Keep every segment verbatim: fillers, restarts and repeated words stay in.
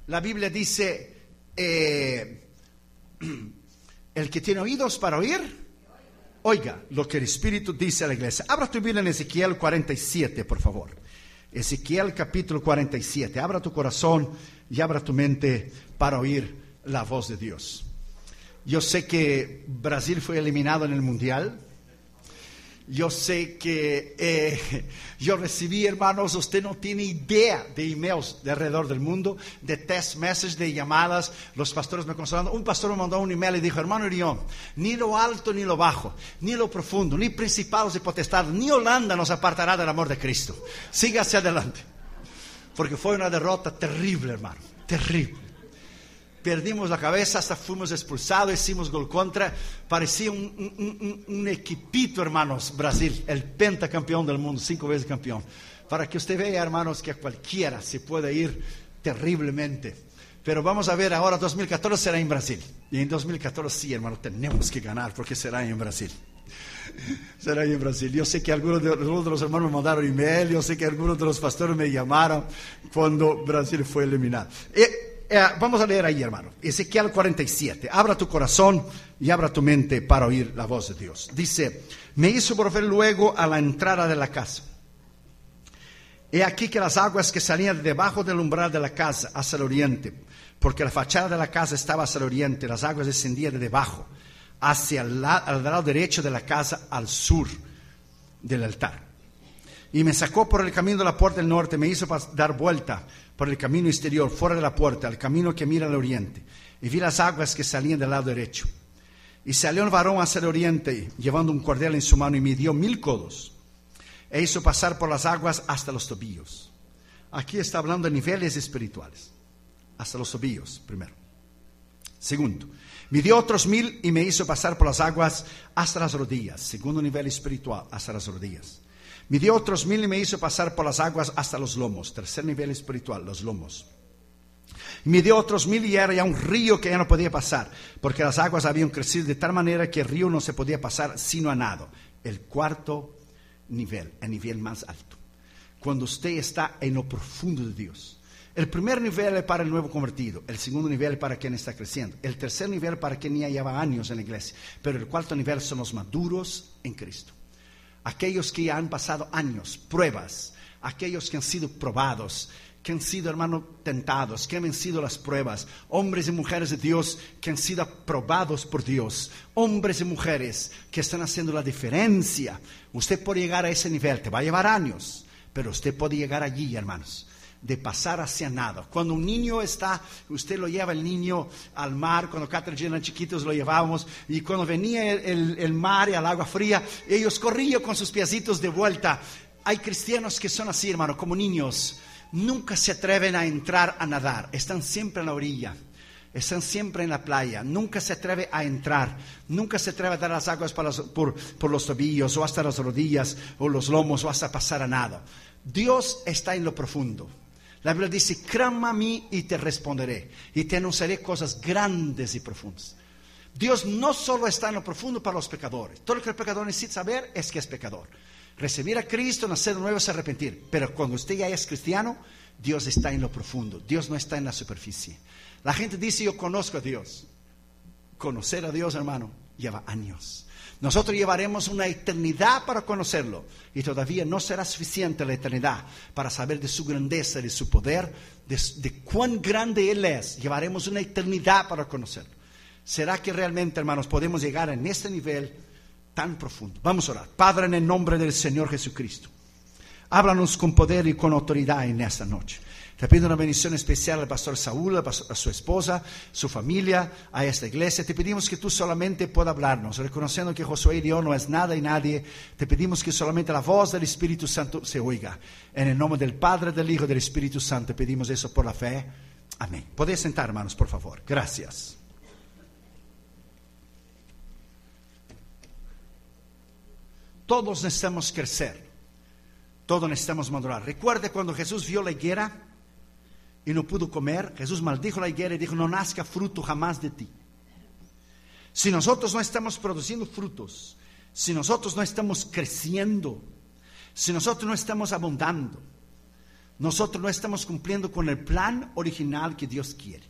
la Biblia dice, eh, el que tiene oídos para oír, oiga lo que el Espíritu dice a la iglesia. Abra tu Biblia en Ezequiel cuarenta y siete, por favor. Ezequiel capítulo cuarenta y siete. Abra tu corazón y abra tu mente para oír la voz de Dios. Yo sé que Brasil fue eliminado en el Mundial. Yo sé que eh, yo recibí, hermanos, usted no tiene idea de emails de alrededor del mundo, de text messages, de llamadas. Los pastores me consolaron. Un pastor me mandó un email y dijo: hermano Irión, ni lo alto ni lo bajo, ni lo profundo, ni principados y potestades, ni Holanda nos apartará del amor de Cristo. Siga hacia adelante. Porque fue una derrota terrible, hermano, terrible. Perdimos la cabeza, hasta fuimos expulsados, hicimos gol contra. Parecía un, un, un, un equipito, hermanos, Brasil, el pentacampeón del mundo, cinco veces campeón. Para que usted vea, hermanos, que a cualquiera se puede ir terriblemente. Pero vamos a ver, ahora dos mil catorce será en Brasil. Y en dos mil catorce sí, hermano, tenemos que ganar porque será en Brasil. Será en Brasil. Yo sé que algunos de, algunos de los hermanos me mandaron email, yo sé que algunos de los pastores me llamaron cuando Brasil fue eliminado. Y, Eh, vamos a leer ahí, hermano, Ezequiel cuarenta y siete. Abra tu corazón y abra tu mente para oír la voz de Dios. Dice: me hizo volver luego a la entrada de la casa. He aquí que las aguas que salían de debajo del umbral de la casa hacia el oriente, porque la fachada de la casa estaba hacia el oriente, las aguas descendían de debajo hacia el lado, al lado derecho de la casa, al sur del altar. Y me sacó por el camino de la puerta del norte, me hizo dar vuelta por el camino exterior, fuera de la puerta, al camino que mira al oriente. Y vi las aguas que salían del lado derecho. Y salió un varón hacia el oriente, llevando un cordel en su mano, y midió mil codos. E hizo pasar por las aguas hasta los tobillos. Aquí está hablando de niveles espirituales. Hasta los tobillos, primero. Segundo, midió otros mil y me hizo pasar por las aguas hasta las rodillas. Segundo nivel espiritual, hasta las rodillas. Midió otros mil y me hizo pasar por las aguas hasta los lomos. Tercer nivel espiritual, los lomos. Midió otros mil y era ya un río que ya no podía pasar, porque las aguas habían crecido de tal manera que el río no se podía pasar sino a nado. El cuarto nivel, el nivel más alto. Cuando usted está en lo profundo de Dios. El primer nivel es para el nuevo convertido. El segundo nivel es para quien está creciendo. El tercer nivel es para quien ya lleva años en la iglesia. Pero el cuarto nivel son los maduros en Cristo. Aquellos que ya han pasado años, pruebas, aquellos que han sido probados, que han sido, hermano, tentados, que han vencido las pruebas, hombres y mujeres de Dios que han sido aprobados por Dios, hombres y mujeres que están haciendo la diferencia. Usted puede llegar a ese nivel, te va a llevar años, pero usted puede llegar allí, hermanos, de pasar hacia nada. Cuando un niño está, usted lo lleva el niño al mar, cuando Catherine y eran chiquitos lo llevábamos, y cuando venía el, el, el mar y el agua fría, ellos corrían con sus piecitos de vuelta. Hay cristianos que son así, hermano, como niños, nunca se atreven a entrar a nadar, están siempre en la orilla, están siempre en la playa, nunca se atreve a entrar, nunca se atreve a dar las aguas para los, por, por los tobillos, o hasta las rodillas, o los lomos, o hasta pasar a nado. Dios está en lo profundo. La Biblia dice: clama a mí y te responderé, y te anunciaré cosas grandes y profundas. Dios no solo está en lo profundo para los pecadores. Todo lo que el pecador necesita saber es que es pecador. Recibir a Cristo, nacer de nuevo, es arrepentir. Pero cuando usted ya es cristiano, Dios está en lo profundo. Dios no está en la superficie. La gente dice: yo conozco a Dios. Conocer a Dios, hermano, lleva años. Nosotros llevaremos una eternidad para conocerlo, y todavía no será suficiente la eternidad para saber de su grandeza, de su poder, de, de cuán grande Él es. Llevaremos una eternidad para conocerlo. ¿Será que realmente, hermanos, podemos llegar en este nivel tan profundo? Vamos a orar. Padre, en el nombre del Señor Jesucristo, háblanos con poder y con autoridad en esta noche. Te pido una bendición especial al pastor Saúl, a su esposa, su familia, a esta iglesia. Te pedimos que tú solamente puedas hablarnos, reconociendo que Josué y yo no es nada y nadie. Te pedimos que solamente la voz del Espíritu Santo se oiga. En el nombre del Padre, del Hijo y del Espíritu Santo pedimos eso por la fe. Amén. Podéis sentar, hermanos, por favor. Gracias. Todos necesitamos crecer. Todos necesitamos madurar. Recuerde cuando Jesús vio la higuera y no pudo comer, Jesús maldijo la higuera y dijo: no nazca fruto jamás de ti. Si nosotros no estamos produciendo frutos, si nosotros no estamos creciendo, si nosotros no estamos abundando, nosotros no estamos cumpliendo con el plan original que Dios quiere.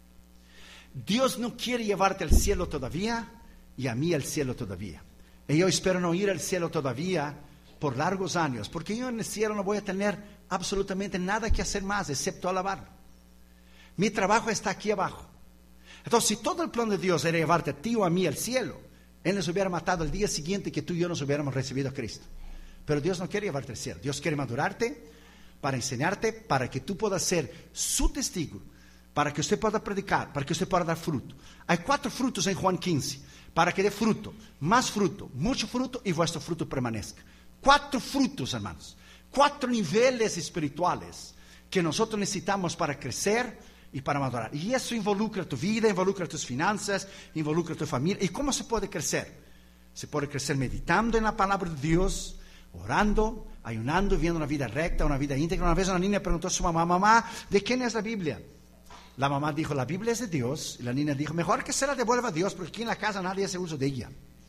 Dios no quiere llevarte al cielo todavía y a mí al cielo todavía. Y yo espero no ir al cielo todavía por largos años, porque yo en el cielo no voy a tener absolutamente nada que hacer más excepto alabarlo. Mi trabajo está aquí abajo. Entonces, si todo el plan de Dios era llevarte a ti o a mí al cielo, Él nos hubiera matado el día siguiente que tú y yo nos hubiéramos recibido a Cristo. Pero Dios no quiere llevarte al cielo. Dios quiere madurarte para enseñarte, para que tú puedas ser su testigo, para que usted pueda predicar, para que usted pueda dar fruto. Hay cuatro frutos en Juan quince, para que dé fruto, más fruto, mucho fruto y vuestro fruto permanezca. Cuatro frutos, hermanos, cuatro niveles espirituales que nosotros necesitamos para crecer y para madurar. Y eso involucra tu vida, involucra tus finanzas, involucra tu familia. ¿Y cómo se puede crecer? Se puede crecer meditando en la palabra de Dios, orando, ayunando, viviendo una vida recta, una vida íntegra. Una vez una niña preguntó a su mamá: mamá, ¿de quién es la Biblia? La mamá dijo: la Biblia es de Dios. Y la niña dijo: mejor que se la devuelva a Dios, porque aquí en la casa nadie hace uso de ella.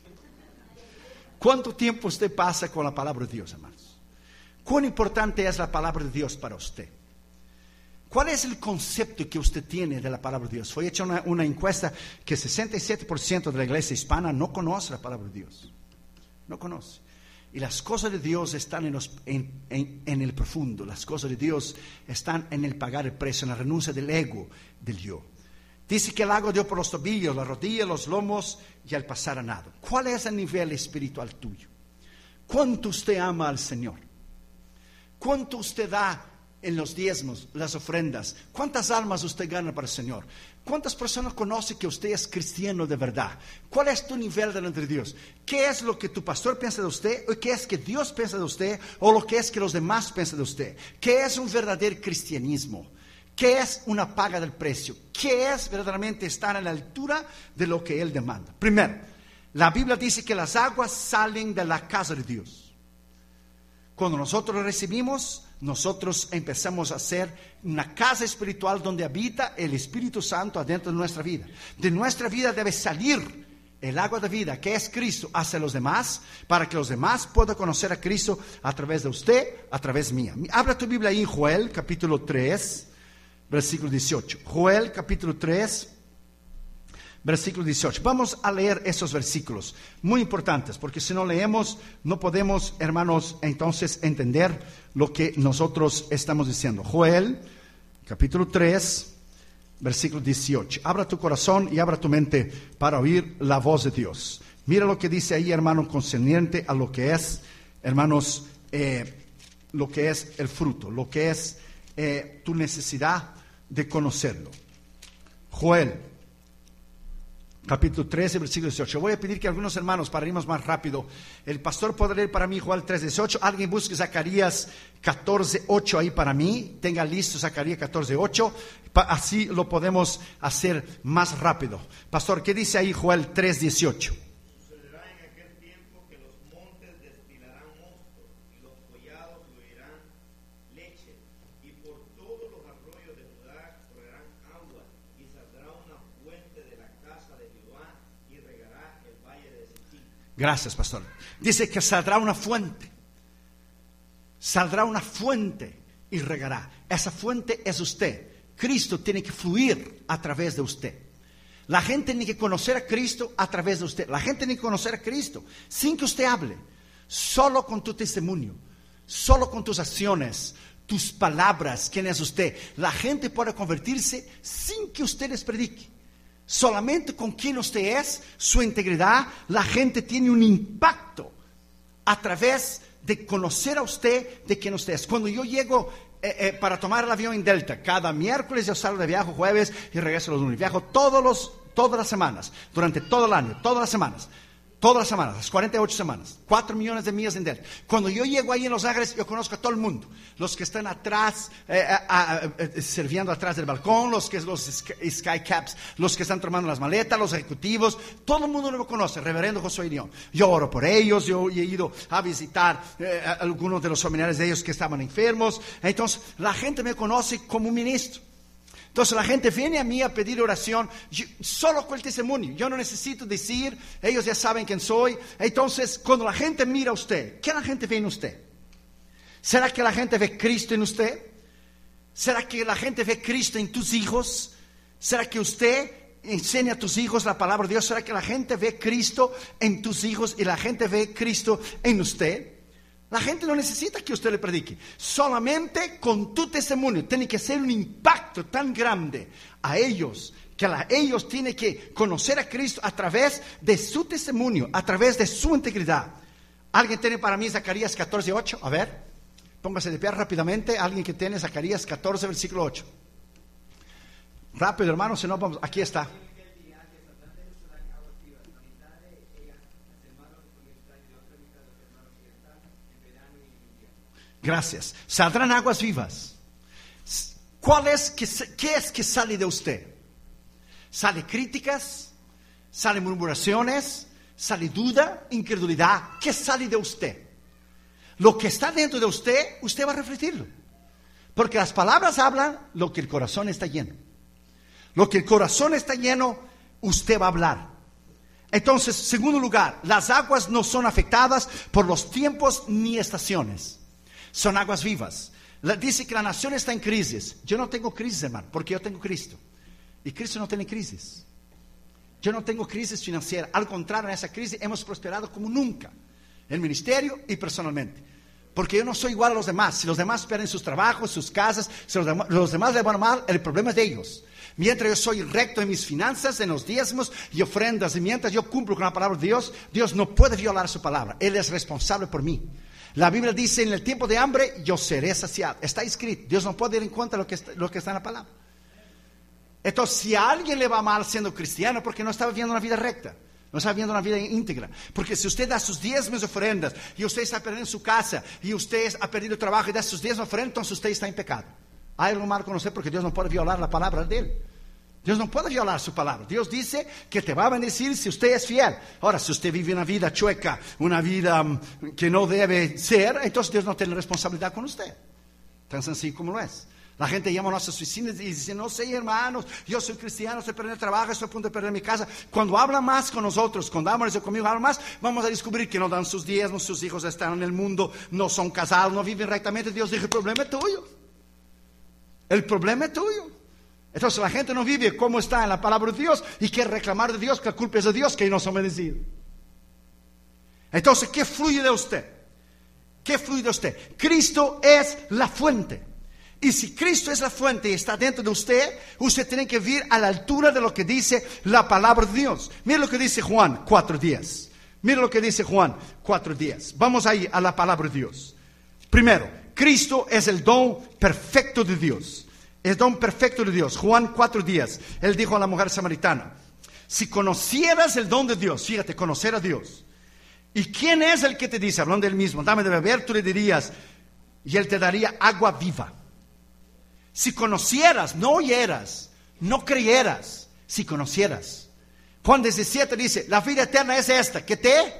¿Cuánto tiempo usted pasa con la palabra de Dios, hermanos? ¿Cuán importante es la palabra de Dios para usted? ¿Cuál es el concepto que usted tiene de la palabra de Dios? Fue hecha una, una encuesta que sesenta y siete por ciento de la iglesia hispana no conoce la palabra de Dios. No conoce. Y las cosas de Dios están en, los, en, en, en el profundo. Las cosas de Dios están en el pagar el precio, en la renuncia del ego, del yo. Dice que el agua dio por los tobillos, las rodillas, los lomos y al pasar a nado. ¿Cuál es el nivel espiritual tuyo? ¿Cuánto usted ama al Señor? ¿Cuánto usted da en los diezmos, las ofrendas? ¿Cuántas almas usted gana para el Señor? ¿Cuántas personas conocen que usted es cristiano de verdad? ¿Cuál es tu nivel delante de Dios? ¿Qué es lo que tu pastor piensa de usted? ¿O qué es que Dios piensa de usted? ¿O lo que es que los demás piensan de usted? ¿Qué es un verdadero cristianismo? ¿Qué es una paga del precio? ¿Qué es verdaderamente estar a la altura de lo que Él demanda? Primero, la Biblia dice que las aguas salen de la casa de Dios. Cuando nosotros lo recibimos, nosotros empezamos a ser una casa espiritual donde habita el Espíritu Santo adentro de nuestra vida. De nuestra vida debe salir el agua de vida, que es Cristo, hacia los demás, para que los demás puedan conocer a Cristo a través de usted, a través mía. Abra tu Biblia ahí en Joel, capítulo tres, versículo dieciocho. Joel, capítulo tres, versículo dieciocho. Vamos a leer esos versículos, muy importantes, porque si no leemos, no podemos, hermanos, entonces entender lo que nosotros estamos diciendo. Joel, capítulo tres, versículo dieciocho. Abra tu corazón y abra tu mente para oír la voz de Dios. Mira lo que dice ahí, hermano, concerniente a lo que es, hermanos, eh, lo que es el fruto, lo que es eh, tu necesidad de conocerlo. Joel, capítulo trece, versículo dieciocho. Voy a pedir que algunos hermanos, para irnos más rápido, el pastor podrá leer para mí Joel tres, dieciocho. Alguien busque Zacarías catorce, ocho ahí para mí. Tenga listo Zacarías catorce, ocho. Así lo podemos hacer más rápido. Pastor, ¿qué dice ahí Joel tres, dieciocho? Sucederá en aquel tiempo que los montes destilarán mosto y los collados fluirán leche, y por todos los arroyos de Judá correrán agua, y saldrá una fuente de la casa de Jehová y regará el valle de Sittim. Gracias, pastor. Dice que saldrá una fuente. Saldrá una fuente y regará. Esa fuente es usted. Cristo tiene que fluir a través de usted. La gente tiene que conocer a Cristo a través de usted. La gente tiene que conocer a Cristo sin que usted hable. Solo con tu testimonio. Solo con tus acciones. Tus palabras. ¿Quién es usted? La gente puede convertirse sin que usted les predique. Solamente con quien usted es, su integridad, la gente tiene un impacto a través de conocer a usted, de quién usted es. Cuando yo llego eh, eh, para tomar el avión en Delta, cada miércoles yo salgo de viaje, jueves y regreso los lunes. Viajo todos los, todas las semanas, durante todo el año, todas las semanas. Todas las semanas, las cuarenta y ocho semanas, cuatro millones de millas en Delta. Cuando yo llego ahí en Los Ángeles, yo conozco a todo el mundo. Los que están atrás, eh, a, a, a, sirviendo atrás del balcón, los que los sky caps, los que están tomando las maletas, los ejecutivos, todo el mundo lo conoce, reverendo Josué León. Yo oro por ellos, yo he ido a visitar eh, a algunos de los familiares de ellos que estaban enfermos. Entonces, la gente me conoce como un ministro. Entonces la gente viene a mí a pedir oración yo, solo con el testimonio. Yo no necesito decir, ellos ya saben quién soy. Entonces, cuando la gente mira a usted, ¿qué la gente ve en usted? ¿Será que la gente ve Cristo en usted? ¿Será que la gente ve Cristo en tus hijos? ¿Será que usted enseña a tus hijos la palabra de Dios? ¿Será que la gente ve Cristo en tus hijos y la gente ve Cristo en usted? La gente no necesita que usted le predique. Solamente con tu testimonio tiene que ser un impacto tan grande a ellos, que a ellos tienen que conocer a Cristo a través de su testimonio, a través de su integridad. ¿Alguien tiene para mí Zacarías catorce, ocho? A ver, póngase de pie rápidamente. Alguien que tiene Zacarías catorce, versículo ocho. Rápido, hermano, si no vamos, aquí está. Gracias. Saldrán aguas vivas. ¿Cuál es, qué, qué es que sale de usted? ¿Sale críticas? ¿Sale murmuraciones? ¿Sale duda? ¿Incredulidad? ¿Qué sale de usted? Lo que está dentro de usted, usted va a refletirlo. Porque las palabras hablan lo que el corazón está lleno. Lo que el corazón está lleno, usted va a hablar. Entonces, segundo lugar, las aguas no son afectadas por los tiempos ni estaciones. Son aguas vivas. Dice que la nación está en crisis. Yo no tengo crisis, hermano, porque yo tengo Cristo. Y Cristo no tiene crisis. Yo no tengo crisis financiera. Al contrario, en esa crisis hemos prosperado como nunca. En ministerio y personalmente. Porque yo no soy igual a los demás. Si los demás pierden sus trabajos, sus casas, si los demás, los demás le van mal, el problema es de ellos. Mientras yo soy recto en mis finanzas, en los diezmos y ofrendas, y mientras yo cumplo con la palabra de Dios, Dios no puede violar su palabra. Él es responsable por mí. La Biblia dice, en el tiempo de hambre, yo seré saciado. Está escrito. Dios no puede ir en contra de lo que está, lo que está en la palabra. Entonces, si a alguien le va mal siendo cristiano, porque no está viviendo una vida recta, no está viviendo una vida íntegra. Porque si usted da sus diezmos y ofrendas, y usted está perdiendo su casa, y usted ha perdido el trabajo y da sus diezmos y ofrendas, entonces usted está en pecado. Hay algo malo con usted porque Dios no puede violar la palabra de Él. Dios no puede violar su palabra. Dios dice que te va a bendecir si usted es fiel. Ahora, si usted vive una vida chueca, una vida um, que no debe ser, entonces Dios no tiene responsabilidad con usted. Tan sencillo como lo es. La gente llama a nuestras oficinas y dice, no sé, hermanos, yo soy cristiano, estoy perdiendo el trabajo, estoy a punto de perder mi casa. Cuando habla más con nosotros, cuando hablan conmigo, hablan más, vamos a descubrir que no dan sus diezmos, sus hijos están en el mundo, no son casados, no viven rectamente. Dios dice, el problema es tuyo. El problema es tuyo. Entonces la gente no vive como está en la palabra de Dios y quiere reclamar de Dios que la culpa es de Dios, que no son bendecidos. Entonces, ¿qué fluye de usted? ¿Qué fluye de usted? Cristo es la fuente. Y si Cristo es la fuente y está dentro de usted, usted tiene que vivir a la altura de lo que dice la palabra de Dios. Mira lo que dice Juan cuatro diez. Mira lo que dice Juan cuatro diez. Vamos ahí a la palabra de Dios. Primero, Cristo es el don perfecto de Dios. El don perfecto de Dios. Juan cuatro diez. Él dijo a la mujer samaritana, si conocieras el don de Dios, fíjate, conocer a Dios. ¿Y quién es el que te dice, hablando del mismo, dame de beber? Tú le dirías, y Él te daría agua viva. Si conocieras, no oyeras, no creyeras, si conocieras. Juan diecisiete dice, la vida eterna es esta, que te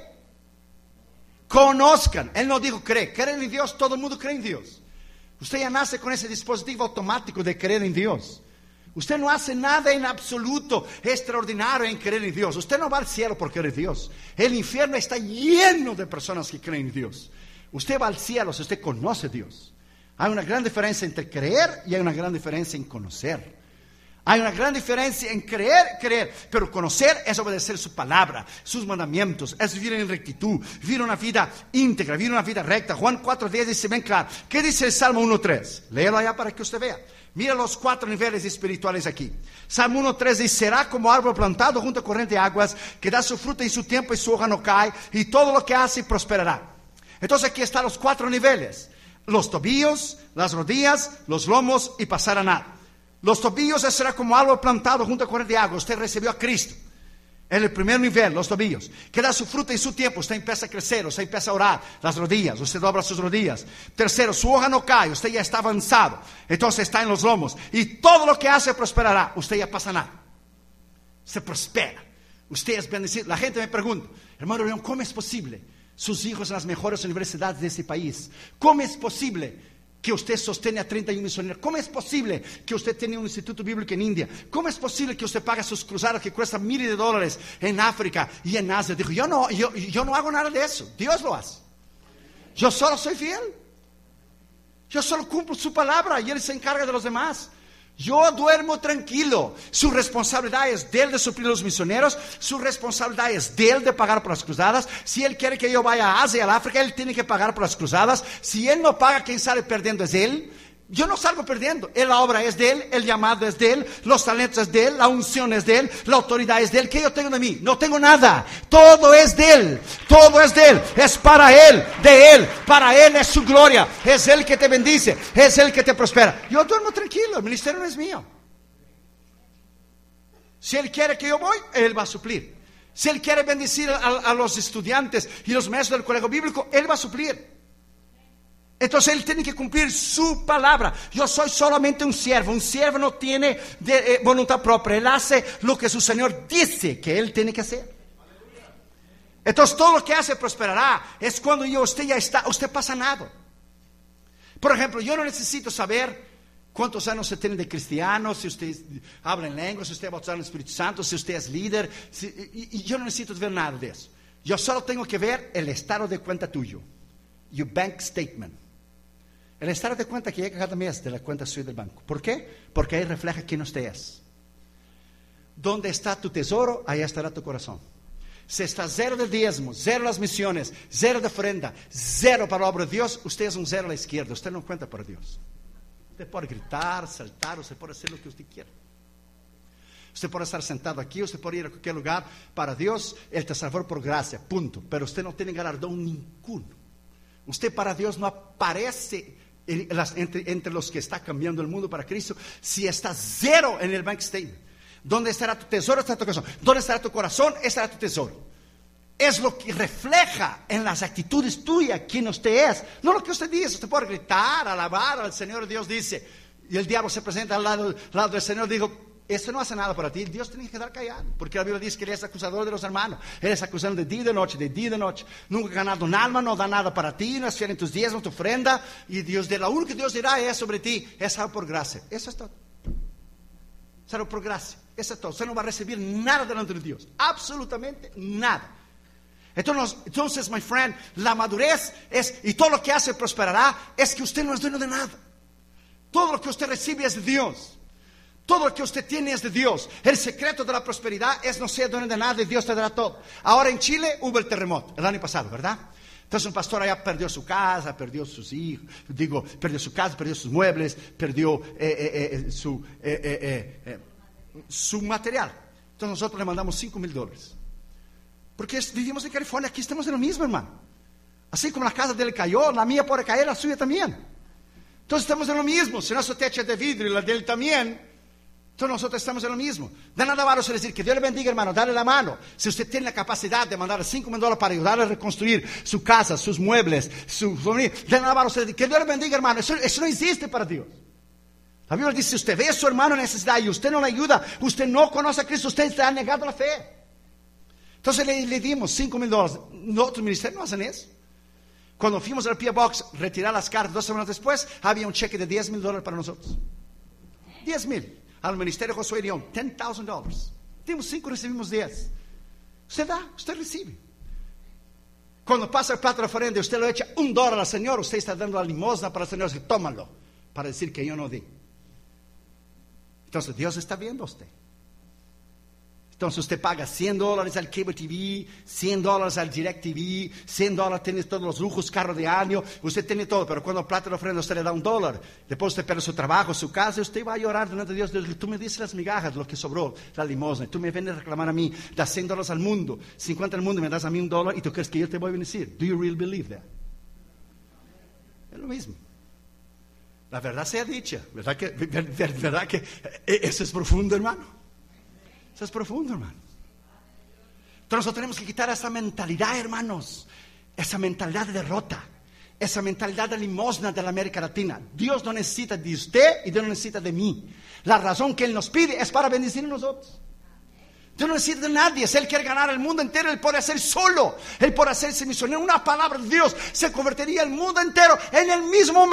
conozcan. Él no dijo cree, creer en Dios, todo el mundo cree en Dios. Usted ya nace con ese dispositivo automático de creer en Dios. Usted no hace nada en absoluto extraordinario en creer en Dios. Usted no va al cielo por creer en Dios. El infierno está lleno de personas que creen en Dios. Usted va al cielo si usted conoce a Dios. Hay una gran diferencia entre creer y hay una gran diferencia en conocer. Hay una gran diferencia en creer, creer, pero conocer es obedecer su palabra, sus mandamientos, es vivir en rectitud, vivir una vida íntegra, vivir una vida recta. Juan cuatro diez dice, ven claro, ¿qué dice el Salmo uno tres? Léelo allá para que usted vea. Mira los cuatro niveles espirituales aquí. Salmo uno tres dice, será como árbol plantado junto a corriente de aguas, que da su fruta en su tiempo y su hoja no cae, y todo lo que hace prosperará. Entonces aquí están los cuatro niveles. Los tobillos, las rodillas, los lomos y pasar a nada. Los tobillos será como árbol plantado junto a corriente de agua. Usted recibió a Cristo. En el primer nivel, los tobillos. Que da su fruta en su tiempo. Usted empieza a crecer, usted empieza a orar. Las rodillas, usted dobla sus rodillas. Tercero, su hoja no cae. Usted ya está avanzado. Entonces está en los lomos. Y todo lo que hace prosperará. Usted ya pasa nada. Se prospera. Usted es bendecido. La gente me pregunta, hermano León, ¿cómo es posible? Sus hijos en las mejores universidades de este país. ¿Cómo es posible que usted sostiene a treinta y un misioneros? ¿Cómo es posible que usted tiene un instituto bíblico en India? ¿Cómo es posible que usted pague sus cruzadas que cuestan miles de dólares en África y en Asia? Dijo, yo no, yo, yo no hago nada de eso. Dios lo hace. Yo solo soy fiel. Yo solo cumplo su palabra y Él se encarga de los demás. Yo duermo tranquilo. Su responsabilidad es de Él de suplir a los misioneros. Su responsabilidad es de Él de pagar por las cruzadas. Si Él quiere que yo vaya a Asia y al África, Él tiene que pagar por las cruzadas. Si Él no paga, quien sale perdiendo es Él. Yo no salgo perdiendo. La obra es de Él, el llamado es de Él, los talentos es de Él, la unción es de Él, la autoridad es de Él. ¿Qué yo tengo de mí? No tengo nada. Todo es de Él. Todo es de Él. Es para Él, de Él. Para Él es su gloria. Es Él que te bendice. Es Él que te prospera. Yo duermo tranquilo. El ministerio no es mío. Si Él quiere que yo voy, Él va a suplir. Si Él quiere bendecir a, a los estudiantes y los maestros del colegio bíblico, Él va a suplir. Entonces Él tiene que cumplir su palabra. Yo soy solamente un siervo. Un siervo no tiene de, eh, voluntad propia. Él hace lo que su Señor dice que Él tiene que hacer. Entonces todo lo que hace prosperará. Es cuando yo, usted ya está, usted está sanado. Por ejemplo, yo no necesito saber cuántos años usted tiene de cristiano, si usted habla en lengua, si usted ha bautizado en el Espíritu Santo, si usted es líder. Si, y, y yo no necesito ver nada de eso. Yo solo tengo que ver el estado de cuenta tuyo. Your bank statement. El estado de cuenta que llega cada mes de la cuenta suya del banco. ¿Por qué? Porque ahí refleja quién usted es. Donde está tu tesoro, ahí estará tu corazón. Si está cero de diezmo, cero las misiones, cero de ofrenda, cero para la obra de Dios, usted es un cero a la izquierda. Usted no cuenta para Dios. Usted puede gritar, saltar, usted puede hacer lo que usted quiera. Usted puede estar sentado aquí, usted puede ir a cualquier lugar. Para Dios, Él te salvó por gracia, punto. Pero usted no tiene galardón ninguno. Usted para Dios no aparece Entre, entre los que está cambiando el mundo para Cristo. Si está cero en el bank statement, ¿dónde estará tu tesoro? Estará tu corazón. ¿Dónde estará tu corazón? Estará tu tesoro. Es lo que refleja en las actitudes tuyas quién usted es, no lo que usted dice. Usted puede gritar, alabar al Señor. Dios dice, y el diablo se presenta al lado, al lado del Señor. Digo, esto no hace nada para ti. Dios tiene que quedar callado, porque la Biblia dice que Él es acusador de los hermanos. Él es acusador de día y de noche, de día y de noche. Nunca ha ganado un alma, no da nada para ti, no es fiel en tus diezmos, tu ofrenda. Y Dios, de lo único que Dios dirá es sobre ti, es algo por gracia. Eso es todo. Es algo por gracia. Eso es todo. Usted no va a recibir nada delante de Dios. Absolutamente nada. Entonces, entonces, my friend, la madurez es, y todo lo que hace prosperará, es que usted no es dueño de nada. Todo lo que usted recibe es de Dios. Todo lo que usted tiene es de Dios. El secreto de la prosperidad es no ser dueño de nada y Dios te dará todo. Ahora en Chile hubo el terremoto el año pasado, ¿verdad? Entonces un pastor allá perdió su casa, perdió sus hijos, digo, perdió su casa, perdió sus muebles, perdió eh, eh, eh, su, eh, eh, eh, su material. Entonces nosotros le mandamos cinco mil dólares. Porque vivimos en California, aquí estamos en lo mismo, hermano. Así como la casa de él cayó, la mía puede caer, la suya también. Entonces estamos en lo mismo. Si nuestro techo es de vidrio y la de él también, entonces nosotros estamos en lo mismo. De nada vale decir que Dios le bendiga, hermano, dale la mano. Si usted tiene la capacidad de mandar cinco mil dólares para ayudarle a reconstruir su casa, sus muebles, su familia, de nada vale decir que Dios le bendiga, hermano. Eso, eso no existe para Dios. La Biblia dice, si usted ve a su hermano en necesidad y usted no le ayuda, usted no conoce a Cristo, usted está negado la fe. Entonces le, le dimos cinco mil dólares. Otros ministerios no hacen eso. Cuando fuimos al P O Box retirar las cartas dos semanas después, había un cheque de diez mil dólares para nosotros. diez mil. Al ministerio Josué León, ten thousand dollars. Dimos cinco, recibimos diez. Usted da, usted recibe. Cuando pasa el plato de ofrenda, usted lo echa un dólar al Señor, usted está dando la limosna para el Señor, dice, tómalo, para decir que yo no di. Entonces Dios está viendo a usted. Entonces usted paga cien dólares al Cable T V, cien dólares al Direct T V, cien dólares, tiene todos los lujos, carro de año, usted tiene todo, pero cuando plata la ofrenda usted le da un dólar, después usted pierde su trabajo, su casa, usted va a llorar delante de Dios, Dios, tú me dices las migajas, lo que sobró, la limosna, tú me vienes a reclamar a mí, das cien dólares al mundo, cincuenta al mundo y me das a mí un dólar y tú crees que yo te voy a bendecir. Do you really believe that? Es lo mismo. La verdad sea dicha, ¿verdad que, verdad que eso es profundo, hermano? Eso es profundo, hermano. Entonces nosotros tenemos que quitar esa mentalidad, hermanos. Esa mentalidad de derrota. Esa mentalidad de limosna de la América Latina. Dios no necesita de usted y Dios no necesita de mí. La razón que Él nos pide es para bendecir a nosotros. Dios no necesita de nadie. Si Él quiere ganar el mundo entero, Él puede hacer solo. Él puede hacerse misionero. Una palabra de Dios se convertiría el mundo entero en el mismo momento.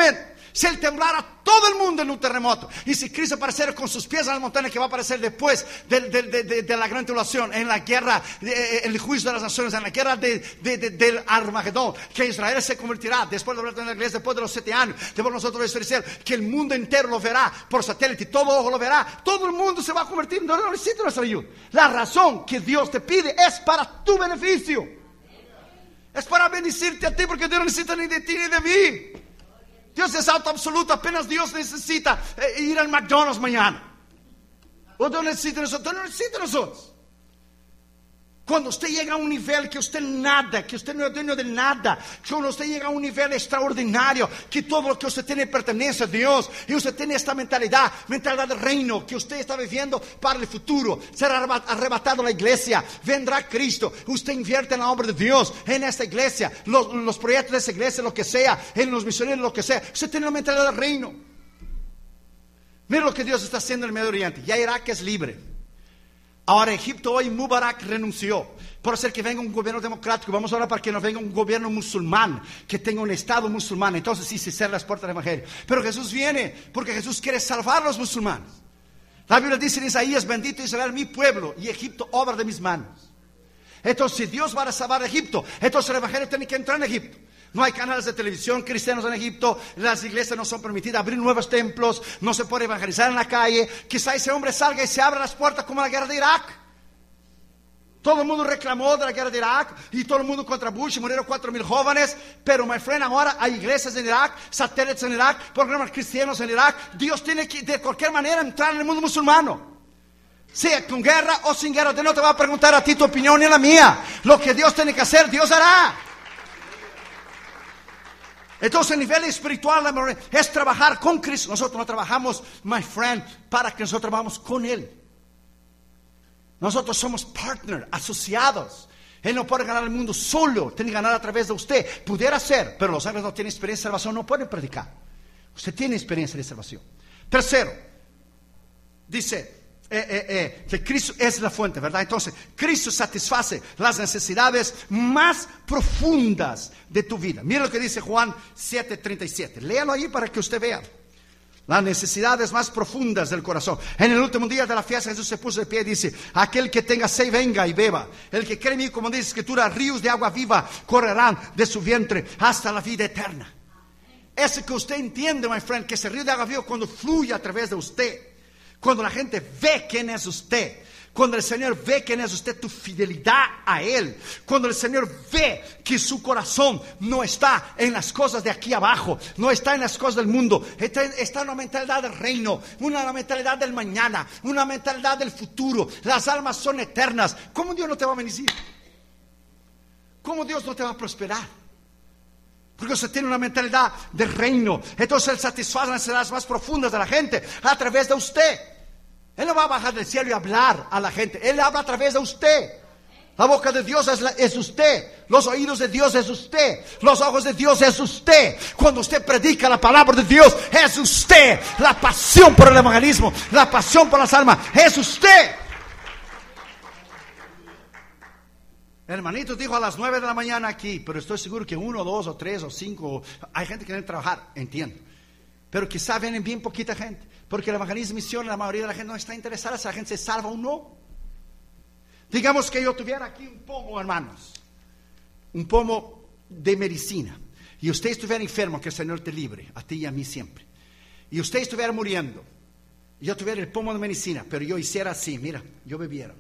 Si Él temblara todo el mundo en un terremoto, y si Cristo apareciera con sus pies en la montaña que va a aparecer después de, de, de, de, de la gran tribulación, en la guerra, de, en el juicio de las naciones, en la guerra de, de, de, del Armagedón, que Israel se convertirá después de la iglesia, después de los siete años, después nosotros decir que el mundo entero lo verá por satélite, todo ojo lo verá, todo el mundo se va a convertir. No, no necesita nuestra ayuda. La razón que Dios te pide es para tu beneficio, es para bendecirte a ti, porque Dios no necesita ni de ti ni de mí. Dios es auto absoluto. Apenas Dios necesita eh, ir al McDonald's mañana. O Dios necesita nosotros. Dios no necesita nosotros. Cuando usted llega a un nivel que usted nada, que usted no es dueño de nada, cuando usted llega a un nivel extraordinario, que todo lo que usted tiene pertenece a Dios, y usted tiene esta mentalidad, mentalidad del reino, que usted está viviendo para el futuro, será arrebatado la iglesia, vendrá Cristo, usted invierte en la obra de Dios, en esta iglesia, los, los proyectos de esa iglesia, lo que sea, en los misioneros, lo que sea, usted tiene la mentalidad del reino. Mira lo que Dios está haciendo en el Medio Oriente. Ya Irak es libre. Ahora Egipto hoy, Mubarak renunció. Por ser que venga un gobierno democrático, vamos a orar para que no venga un gobierno musulmán, que tenga un estado musulmán. Entonces sí se cierran las puertas del evangelio. Pero Jesús viene porque Jesús quiere salvar a los musulmanes. La Biblia dice en Isaías: bendito Israel, mi pueblo, y Egipto, obra de mis manos. Entonces si Dios va a salvar a Egipto, entonces el evangelio tiene que entrar en Egipto. No hay canales de televisión cristianos en Egipto. Las iglesias no son permitidas abrir nuevos templos. No se puede evangelizar en la calle. Quizá ese hombre salga y se abra las puertas como la guerra de Irak. Todo el mundo reclamó de la guerra de Irak, y todo el mundo contra Bush, y murieron cuatro mil jóvenes. Pero, my friend, ahora hay iglesias en Irak, satélites en Irak, programas cristianos en Irak. Dios tiene que de cualquier manera entrar en el mundo musulmano, sea con guerra o sin guerra. Dios no te va a preguntar a ti tu opinión ni la mía. Lo que Dios tiene que hacer, Dios hará. Entonces el nivel espiritual es trabajar con Cristo. Nosotros no trabajamos, my friend, para que nosotros trabajemos con Él. Nosotros somos partners, asociados. Él no puede ganar el mundo solo, tiene que ganar a través de usted. Pudiera ser, pero los ángeles no tienen experiencia de salvación, no pueden predicar. Usted tiene experiencia de salvación. Tercero, dice eh, eh, eh, que Cristo es la fuente, ¿verdad? Entonces, Cristo satisface las necesidades más profundas de tu vida. Mira lo que dice Juan siete treinta y siete. Léalo ahí para que usted vea las necesidades más profundas del corazón. En el último día de la fiesta, Jesús se puso de pie y dice: aquel que tenga sed, venga y beba. El que cree en mí, como dice la Escritura, ríos de agua viva correrán de su vientre hasta la vida eterna. Eso que usted entiende, my friend, que ese río de agua viva, cuando fluye a través de usted, cuando la gente ve quién es usted, cuando el Señor ve quién es usted, tu fidelidad a Él, cuando el Señor ve que su corazón no está en las cosas de aquí abajo, no está en las cosas del mundo, está, está en una mentalidad del reino, una mentalidad del mañana, una mentalidad del futuro. Las almas son eternas. ¿Cómo Dios no te va a bendecir? ¿Cómo Dios no te va a prosperar? Porque usted tiene una mentalidad de reino. Entonces Él satisface las necesidades más profundas de la gente a través de usted. Él no va a bajar del cielo y hablar a la gente. Él habla a través de usted. La boca de Dios es, la, es usted. Los oídos de Dios es usted. Los ojos de Dios es usted. Cuando usted predica la palabra de Dios, es usted. La pasión por el evangelismo, la pasión por las almas, es usted. El hermanito dijo a las nueve de la mañana aquí, pero estoy seguro que uno, dos o tres o cinco, hay gente que quiere trabajar, entiendo. Pero quizá vienen bien poquita gente, porque el evangelismo y misión, la mayoría de la gente no está interesada si la gente se salva o no. Digamos que yo tuviera aquí un pomo, hermanos, un pomo de medicina, y usted estuviera enfermo, que el Señor te libre, a ti y a mí siempre, y usted estuviera muriendo, y yo tuviera el pomo de medicina, pero yo hiciera así, mira, yo bebiera.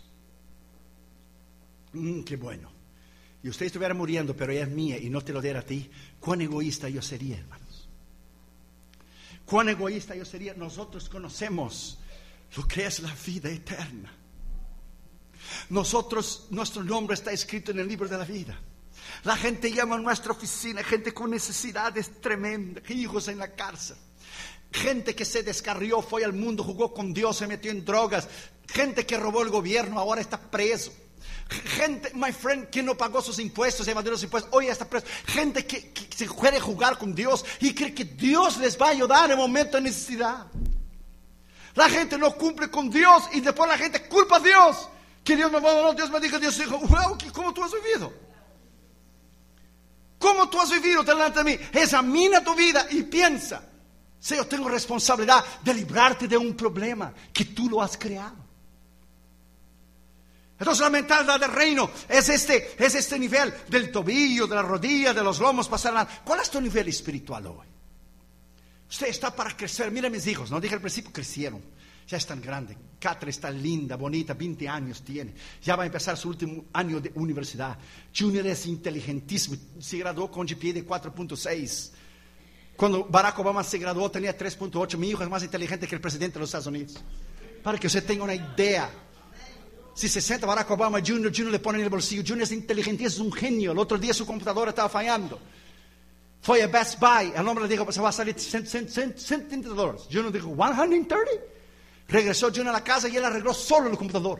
Mm, qué bueno. Y usted estuviera muriendo, pero ella es mía y no te lo diera a ti. ¿Cuán egoísta yo sería, hermanos? ¿Cuán egoísta yo sería? Nosotros conocemos lo que es la vida eterna. Nosotros, nuestro nombre está escrito en el libro de la vida. La gente llama a nuestra oficina, gente con necesidades tremendas, hijos en la cárcel, gente que se descarrió, fue al mundo, jugó con Dios, se metió en drogas, gente que robó el gobierno, ahora está preso. Gente, my friend, que no pagó sus impuestos, evadió los impuestos, hoy está preso. Gente que, que se quiere jugar con Dios y cree que Dios les va a ayudar en el momento de necesidad. La gente no cumple con Dios y después la gente culpa a Dios. Que Dios me mandó, Dios me dijo, Dios dijo, wow, ¿cómo tú has vivido? ¿Cómo tú has vivido delante de mí? Examina tu vida y piensa. Si yo tengo responsabilidad de librarte de un problema que tú lo has creado. Entonces la mentalidad del reino es este, es este nivel del tobillo, de la rodilla, de los lomos, pasar la... ¿Cuál es tu nivel espiritual hoy? Usted está para crecer. Mira mis hijos, no dije al principio, crecieron. Ya están grandes. Catra está linda, bonita, veinte años tiene. Ya va a empezar su último año de universidad. Junior es inteligentísimo. Se graduó con G P A de cuatro punto seis. Cuando Barack Obama se graduó tenía tres punto ocho. Mi hijo es más inteligente que el presidente de los Estados Unidos. Para que usted tenga una idea. Si se sienta Barack Obama Junior, Junior le pone en el bolsillo. Junior es inteligentísimo, es un genio. El otro día su computadora estaba fallando. Fue a Best Buy. El hombre le dijo, pues se va a salir ciento dólares. Junior dijo, ¿ciento treinta? Regresó Junior a la casa y él arregló solo el computador.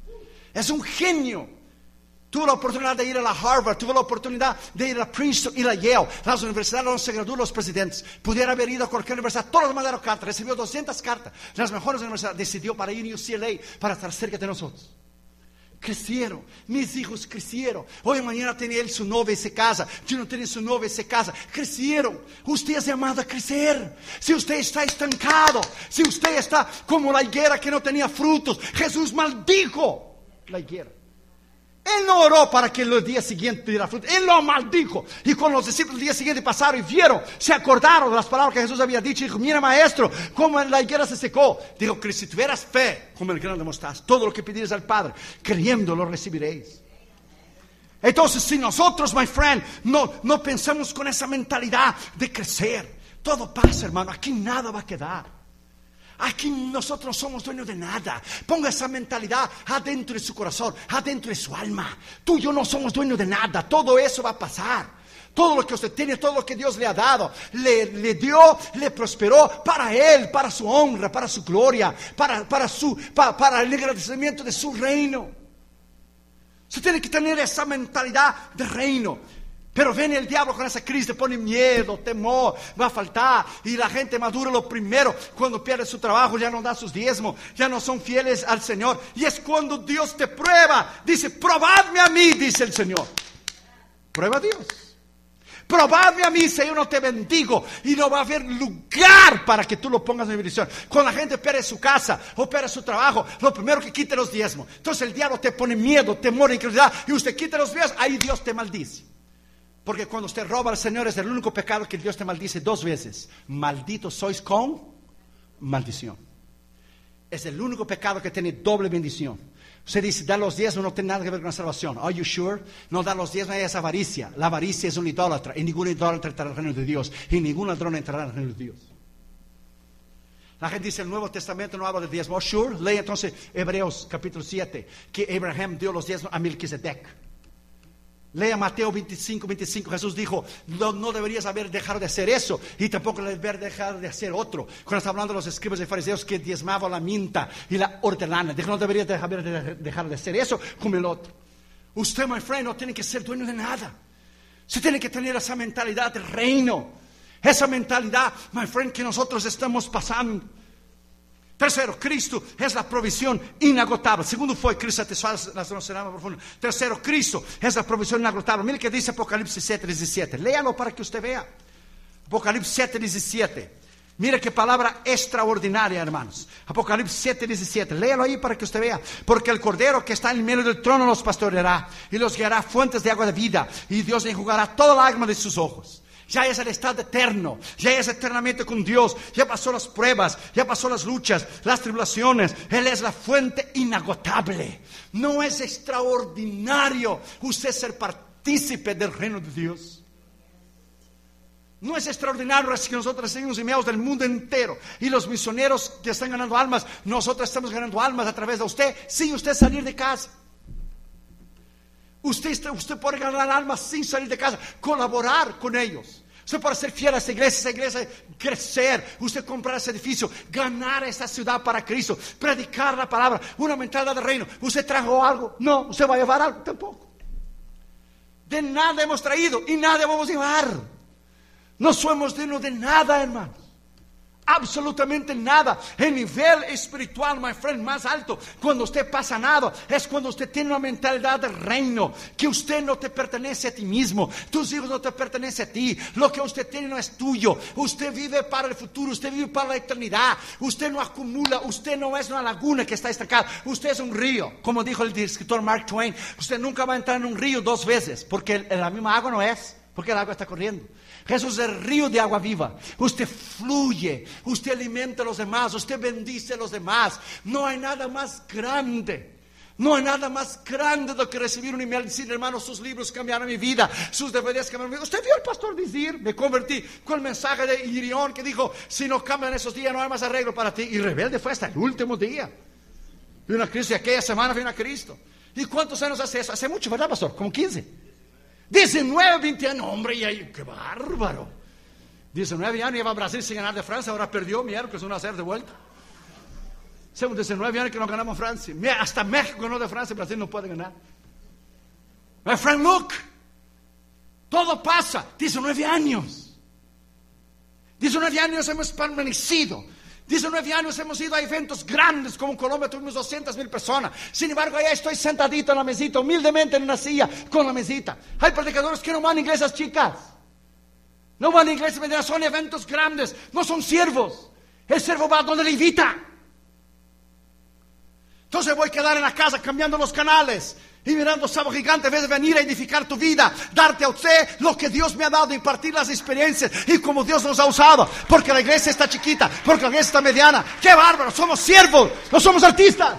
Es un genio. Tuvo la oportunidad de ir a la Harvard, tuvo la oportunidad de ir a Princeton y a Yale. Las universidades donde se gradúan los presidentes. Pudiera haber ido a cualquier universidad, todos mandaron cartas, recibió doscientas cartas. Las mejores universidades decidió para ir a U C L A, para estar cerca de nosotros. Crecieron, mis hijos crecieron. Hoy mañana tiene él su novia y se casa. Junior tiene su novia y se casa. Crecieron. Usted es llamado a crecer. Si usted está estancado, si usted está como la higuera que no tenía frutos, Jesús maldijo la higuera. Él no oró para que los días siguientes diera fruto. Él lo maldijo. Y cuando los discípulos el día siguiente pasaron y vieron, se acordaron de las palabras que Jesús había dicho. Y dijo, mira maestro, cómo la higuera se secó. Dijo, que si tuvieras fe como el grano de mostaza, todo lo que pidieres al Padre, creyendo lo recibiréis. Entonces si nosotros, my friend, no, no pensamos con esa mentalidad de crecer, todo pasa, hermano. Aquí nada va a quedar. Aquí nosotros no somos dueños de nada. Ponga esa mentalidad adentro de su corazón, adentro de su alma. Tú y yo no somos dueños de nada. Todo eso va a pasar. Todo lo que usted tiene, todo lo que Dios le ha dado, le, le dio, le prosperó para Él, para su honra, para su gloria, para, para, su, para, para el agradecimiento de su reino. Usted tiene que tener esa mentalidad de reino. Pero viene el diablo con esa crisis, te pone miedo, temor, va a faltar. Y la gente madura lo primero, cuando pierde su trabajo, ya no da sus diezmos, ya no son fieles al Señor. Y es cuando Dios te prueba. Dice, probadme a mí, dice el Señor. Prueba a Dios. Probadme a mí, si yo no te bendigo. Y no va a haber lugar para que tú lo pongas en bendición. Cuando la gente pierde su casa o pierde su trabajo, lo primero que quite los diezmos. Entonces el diablo te pone miedo, temor, incredulidad. Y usted quita los diezmos, ahí Dios te maldice. Porque cuando usted roba al Señor es el único pecado que Dios te maldice dos veces. Malditos sois con maldición. Es el único pecado que tiene doble bendición. Usted dice, dar los diezmos no tiene nada que ver con la salvación. Are you sure? No, dar los diezmos es avaricia. La avaricia es un idólatra. Y ningún idólatra entrará al reino de Dios. Y ningún ladrón entrará al reino de Dios. La gente dice, el Nuevo Testamento no habla de diezmos. Oh, sure. Lee entonces Hebreos capítulo siete. Que Abraham dio los diezmos a Melquisedec. Lea Mateo veinticinco, veinticinco. Jesús dijo, no, no deberías haber dejado de hacer eso. Y tampoco deber dejar de hacer otro. Cuando está hablando de los escribas y fariseos que diezmaban la minta y la hortelana, dijo, no deberías dejar de, dejar de hacer eso como el otro. Usted, my friend, no tiene que ser dueño de nada. Usted tiene que tener esa mentalidad del reino. Esa mentalidad, my friend, que nosotros estamos pasando. Tercero, Cristo es la provisión inagotable. Segundo fue, Cristo satisface las necesidades más profundas. Tercero, Cristo es la provisión inagotable. Mire que dice Apocalipsis siete, diecisiete. Léalo para que usted vea. Apocalipsis siete, diecisiete. Mire qué palabra extraordinaria, hermanos. Apocalipsis siete, diecisiete. Léalo ahí para que usted vea. Porque el Cordero que está en el medio del trono los pastoreará y los guiará a fuentes de agua de vida. Y Dios enjugará toda lágrima de sus ojos. Ya es el estado eterno, ya es eternamente con Dios, ya pasó las pruebas, ya pasó las luchas, las tribulaciones. Él es la fuente inagotable. No es extraordinario usted ser partícipe del reino de Dios. No es extraordinario que nosotros recibimos enviados del mundo entero y los misioneros que están ganando almas, nosotros estamos ganando almas a través de usted, sin usted salir de casa. Usted, está, usted puede ganar almas sin salir de casa, colaborar con ellos. Usted puede ser fiel a esa iglesia, esa iglesia crecer. Usted comprar ese edificio, ganar esa ciudad para Cristo, predicar la palabra, una mentalidad de reino. ¿Usted trajo algo? No. ¿Usted va a llevar algo? Tampoco. De nada hemos traído y nada vamos a llevar. No somos dignos de nada, hermanos. absolutamente nada. El nivel espiritual, my friend, más alto, cuando usted pasa nada, es cuando usted tiene una mentalidad de reino, que usted no te pertenece a ti mismo, tus hijos no te pertenecen a ti, lo que usted tiene no es tuyo, usted vive para el futuro, usted vive para la eternidad, usted no acumula, usted no es una laguna que está estancada, usted es un río, como dijo el escritor Mark Twain. Usted nunca va a entrar en un río dos veces, porque la misma agua no es, porque el agua está corriendo. Jesús es el río de agua viva. Usted fluye, usted alimenta a los demás, usted bendice a los demás. No hay nada más grande, no hay nada más grande de que recibir un email y decir: hermano, sus libros cambiaron mi vida, sus D V Ds cambiaron mi vida. Usted vio al pastor decir: me convertí, con el mensaje de Irión que dijo: si no cambian esos días no hay más arreglo para ti. Y rebelde fue hasta el último día. Vino a Cristo y aquella semana vino a Cristo. ¿Y cuántos años hace eso? Hace mucho, ¿verdad, pastor? Como quince. diecinueve, veinte años, hombre, y ahí, qué bárbaro. diecinueve años, iba a Brasil sin ganar de Francia, ahora perdió miércoles uno a cero de vuelta. Son diecinueve años que no ganamos Francia. Hasta México ganó de Francia, Brasil no puede ganar. My friend, look, todo pasa. diecinueve años. diecinueve años hemos permanecido. diecinueve años hemos ido a eventos grandes, como en Colombia tuvimos doscientas mil personas. Sin embargo, allá estoy sentadito en la mesita, humildemente en una silla con la mesita. Hay predicadores que no van a iglesias chicas, no van a iglesias medianas, son eventos grandes, no son siervos. El siervo va donde le invita. Entonces voy a quedar en la casa cambiando los canales y mirando Sábado Gigante, en vez de venir a edificar tu vida, darte a usted lo que Dios me ha dado, impartir las experiencias y como Dios nos ha usado, porque la iglesia está chiquita, porque la iglesia está mediana. ¡Qué bárbaro! Somos siervos, no somos artistas.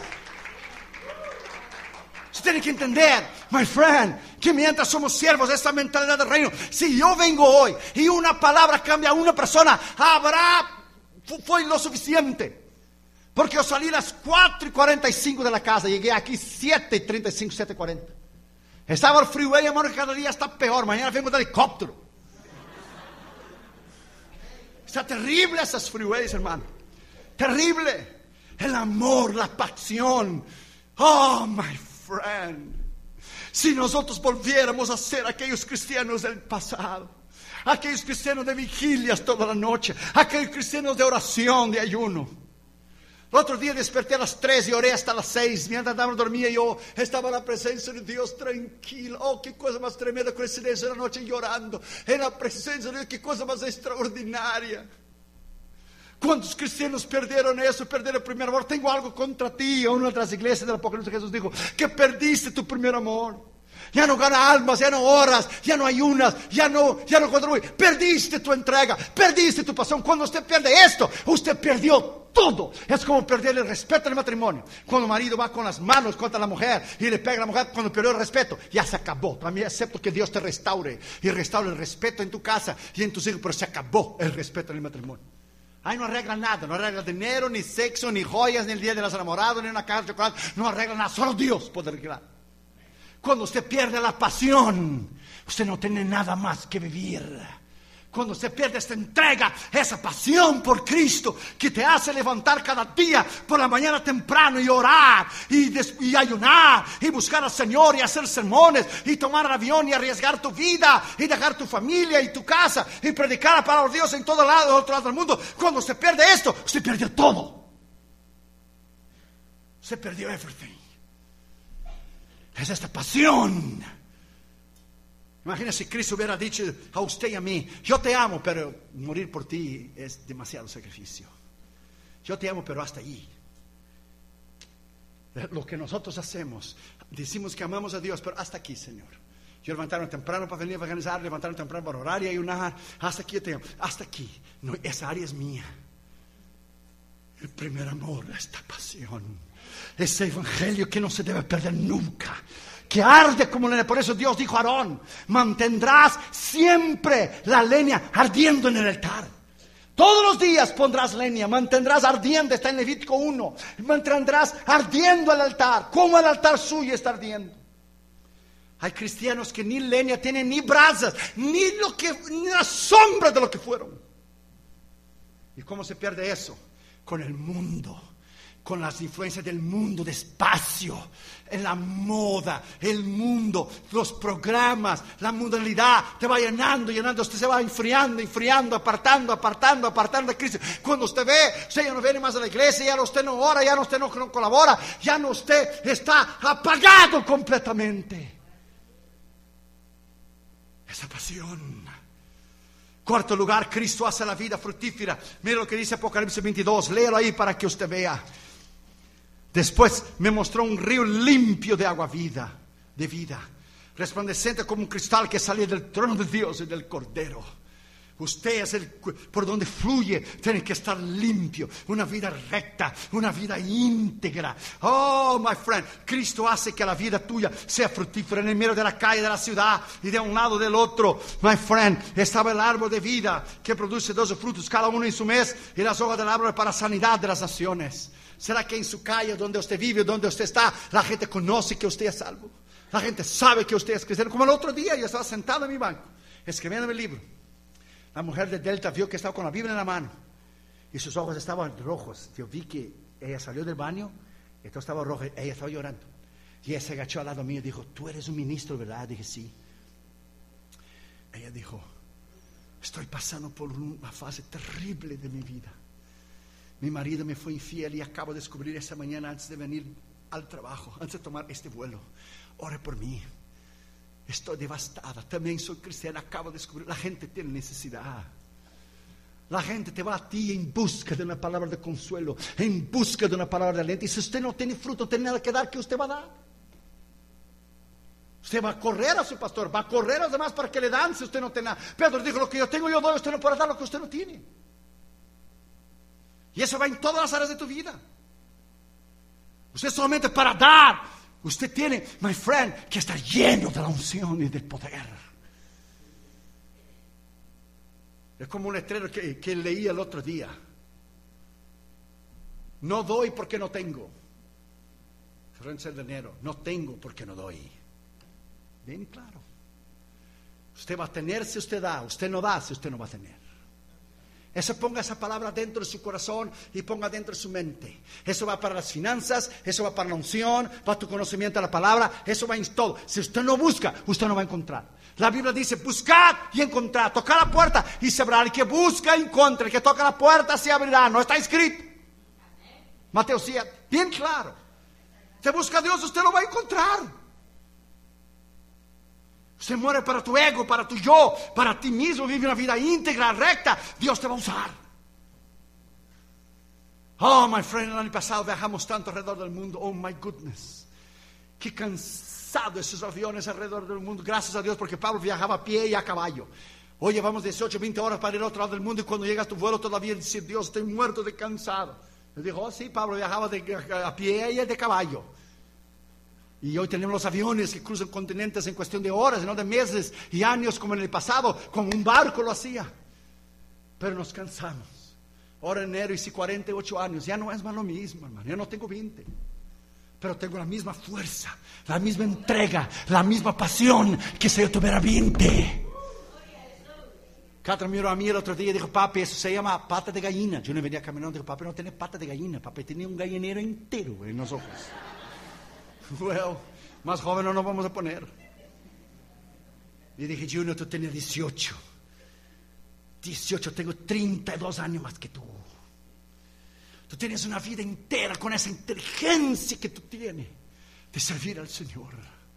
Usted tiene que entender, my friend, que mientras somos siervos de esta mentalidad del reino, si yo vengo hoy y una palabra cambia a una persona, habrá, fue lo suficiente. Porque yo salí a las cuatro y cuarenta y cinco de la casa, llegué aquí siete y treinta y cinco, siete y cuarenta. Estaba el freeway, hermano, que cada día está peor. Mañana vengo de helicóptero. Está terrible esas freeways, hermano. Terrible. El amor, la pasión. Oh, my friend. Si nosotros volviéramos a ser aquellos cristianos del pasado, aquellos cristianos de vigilias toda la noche, aquellos cristianos de oración, de ayuno. El otro día desperté a las tres y oré hasta las seis. Mientras andaba dormía, yo estaba en la presencia de Dios tranquilo. Oh, qué cosa más tremenda, con el silencio de la noche llorando en la presencia de Dios. Qué cosa más extraordinaria. ¿Cuántos cristianos perdieron eso? Perdieron el primer amor. Tengo algo contra ti. En una de las iglesias del Apocalipsis Jesús dijo que perdiste tu primer amor. Ya no gana almas, ya no oras, ya no ayunas, ya no, ya no contribuyes. Perdiste tu entrega, perdiste tu pasión. Cuando usted pierde esto, usted perdió todo. Es como perder el respeto en el matrimonio. Cuando el marido va con las manos contra la mujer y le pega a la mujer, cuando perdió el respeto, ya se acabó. También acepto que Dios te restaure y restaure el respeto en tu casa y en tus hijos, pero se acabó el respeto en el matrimonio. Ahí no arregla nada, no arregla dinero, ni sexo, ni joyas, ni el día de los enamorados, ni una caja de chocolate. No arregla nada, solo Dios puede arreglar. Cuando usted pierde la pasión, usted no tiene nada más que vivir. Cuando usted pierde esta entrega, esa pasión por Cristo, que te hace levantar cada día por la mañana temprano y orar y, des- y ayunar y buscar al Señor y hacer sermones y tomar el avión y arriesgar tu vida y dejar tu familia y tu casa y predicar la palabra de Dios en todo lado, otro lado del mundo. Cuando usted pierde esto, usted perdió todo. Usted perdió everything. Es esta pasión. Imagina si Cristo hubiera dicho a usted y a mí: yo te amo, pero morir por ti es demasiado sacrificio. Yo te amo, pero hasta allí. Lo que nosotros hacemos, decimos que amamos a Dios, pero hasta aquí, Señor. Yo levantarme temprano para venir a evangelizar, levantarme temprano para orar y ayunar. Hasta aquí yo te amo, hasta aquí. No, esa área es mía. El primer amor, esta pasión, ese evangelio que no se debe perder nunca, que arde como leña. Por eso Dios dijo a Aarón: mantendrás siempre la leña ardiendo en el altar. Todos los días pondrás leña, mantendrás ardiendo. Está en Levítico uno. Mantendrás ardiendo el altar, como el altar suyo está ardiendo. Hay cristianos que ni leña tienen, ni brasas, ni lo que, ni la sombra de lo que fueron. ¿Y cómo se pierde eso? Con el mundo, con las influencias del mundo despacio, en la moda, el mundo, los programas, la mundanalidad te va llenando, llenando, usted se va enfriando, enfriando, apartando, apartando, apartando de Cristo. Cuando usted ve, usted ya no viene más a la iglesia, ya no usted no ora, ya no usted no, no colabora, ya no usted está apagado completamente. Esa pasión. Cuarto lugar, Cristo hace la vida fructífera. Mire lo que dice Apocalipsis veintidós, léalo ahí para que usted vea. Después me mostró un río limpio de agua vida, de vida, resplandeciente como un cristal que salía del trono de Dios y del Cordero. Usted es el por donde fluye, tiene que estar limpio, una vida recta, una vida íntegra. Oh, my friend, Cristo hace que la vida tuya sea fructífera en el medio de la calle, de la ciudad y de un lado del otro. My friend, estaba el árbol de vida que produce doce frutos, cada uno en su mes, y las hojas del árbol para sanidad de las naciones. ¿Será que en su calle, donde usted vive, donde usted está, la gente conoce que usted es salvo? La gente sabe que usted es cristiano. Como el otro día, yo estaba sentado en mi banco, escribiendo mi libro. La mujer de Delta vio que estaba con la Biblia en la mano y sus ojos estaban rojos. Yo vi que ella salió del baño y todo estaba rojo. Ella estaba llorando. Y ella se agachó al lado mío y dijo, tú eres un ministro, ¿verdad? Dije, sí. Ella dijo, estoy pasando por una fase terrible de mi vida. Mi marido me fue infiel y acabo de descubrir esa mañana antes de venir al trabajo, antes de tomar este vuelo. Ore por mí. Estoy devastada. También soy cristiana. Acabo de descubrir. La gente tiene necesidad. La gente te va a ti en busca de una palabra de consuelo, en busca de una palabra de aliento. Y si usted no tiene fruto, no tiene nada que dar, ¿qué usted va a dar? Usted va a correr a su pastor, va a correr a los demás para que le dan si usted no tiene nada. Pedro dijo, lo que yo tengo yo doy, usted no puede dar lo que usted no tiene. Y eso va en todas las áreas de tu vida. Usted solamente para dar. Usted tiene, my friend, que estar lleno de la unción y del poder. Es como un letrero que, que leí el otro día. No doy porque no tengo. Referencia al dinero. No tengo porque no doy. Bien claro. Usted va a tener si usted da. Usted no da si usted no va a tener. Eso, ponga esa palabra dentro de su corazón y ponga dentro de su mente. Eso va para las finanzas, eso va para la unción, para tu conocimiento de la palabra, eso va en todo. Si usted no busca, usted no va a encontrar. La Biblia dice, buscad y encontrad, tocad la puerta y se abrirá. El que busca, encuentra, el que toca la puerta se abrirá. No está escrito. Mateo siete, bien claro. Si busca a Dios, usted lo va a encontrar. Usted muere para tu ego, para tu yo, para ti mismo, vive una vida íntegra, recta. Dios te va a usar. Oh, my friend, el año pasado viajamos tanto alrededor del mundo. Oh, my goodness. Qué cansado esos aviones alrededor del mundo. Gracias a Dios, porque Pablo viajaba a pie y a caballo. Hoy llevamos dieciocho, veinte horas para ir al otro lado del mundo y cuando llega a tu vuelo todavía dice, Dios, estoy muerto de cansado. Le dijo, oh, sí, Pablo viajaba de, a pie y de caballo. Y hoy tenemos los aviones que cruzan continentes en cuestión de horas, no de meses y años como en el pasado, como un barco lo hacía. Pero nos cansamos. Ahora enero hice cuarenta y ocho años, ya no es más lo mismo, hermano. Yo no tengo veinte, pero tengo la misma fuerza, la misma entrega, la misma pasión que si yo tuviera veinte. Catra miró a mí el otro día y dijo, papi, eso se llama pata de gallina. Yo no venía caminando y dijo, papi, no tiene pata de gallina, papi, tenía un gallinero entero en los ojos. Well, más joven no nos vamos a poner. Y dije, Junior, tú tienes dieciocho. dieciocho, tengo treinta y dos años más que tú. Tú tienes una vida entera con esa inteligencia que tú tienes de servir al Señor.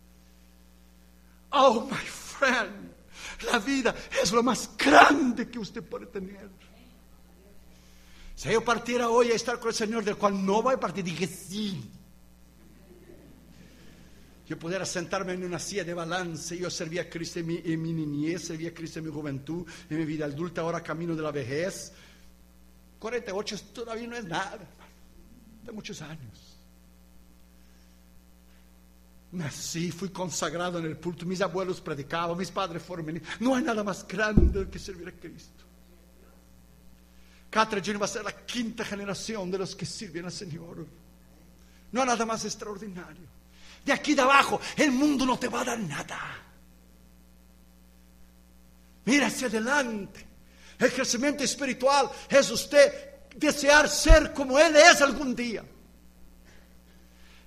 Oh, my friend, la vida es lo más grande que usted puede tener. Si yo partiera hoy a estar con el Señor, del cual no voy a partir, dije sí. Yo pudiera sentarme en una silla de balance. Yo servía a Cristo en mi, en mi niñez, servía a Cristo en mi juventud, en mi vida adulta, ahora camino de la vejez. cuarenta y ocho todavía no es nada, hermano, de muchos años. Nací, fui consagrado en el culto, mis abuelos predicaban, mis padres fueron ministros. No hay nada más grande que servir a Cristo. Catra Junior va a ser la quinta generación de los que sirven al Señor. No hay nada más extraordinario. De aquí de abajo, el mundo no te va a dar nada. Mira hacia adelante. El crecimiento espiritual es usted desear ser como Él es algún día.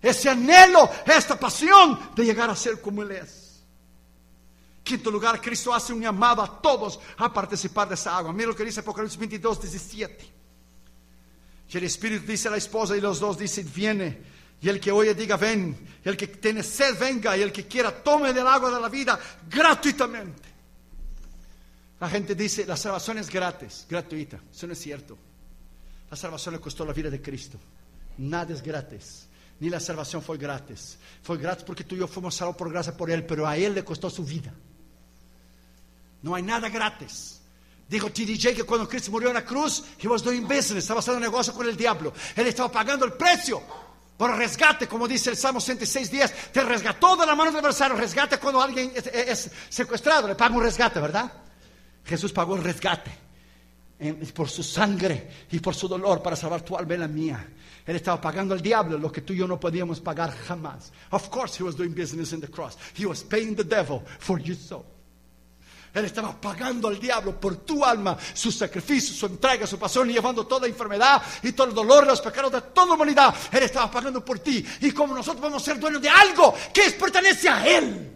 ese anhelo, esta pasión de llegar a ser como Él es. Quinto lugar, Cristo hace un llamado a todos a participar de esa agua. Mira lo que dice Apocalipsis veintidós, diecisiete. Y el Espíritu dice a la esposa y los dos dicen, viene. Y el que oye diga, ven. Y el que tiene sed, venga. Y el que quiera, tome del agua de la vida gratuitamente. La gente dice, la salvación es gratis, gratuita. Eso no es cierto. La salvación le costó la vida de Cristo. Nada es gratis. Ni la salvación fue gratis. Fue gratis porque tú y yo fuimos salvos por gracia por Él, pero a Él le costó su vida. No hay nada gratis. Dijo T D J que cuando Cristo murió en la cruz, he was doing business, estaba haciendo negocio con el diablo. Él estaba pagando el precio por el rescate, como dice el Salmo ciento seis, diez. Te resgató de la mano del adversario. Resgate cuando alguien es, es secuestrado, le paga un rescate, ¿verdad? Jesús pagó el rescate en, por su sangre y por su dolor para salvar tu alma y la mía. Él estaba pagando al diablo lo que tú y yo no podíamos pagar jamás. Of course he was doing business in the cross. He was paying the devil for your soul. Él estaba pagando al diablo por tu alma, su sacrificio, su entrega, su pasión, y llevando toda la enfermedad y todo el dolor, los pecados de toda la humanidad. Él estaba pagando por ti. Y como nosotros podemos ser dueños de algo que pertenece a Él.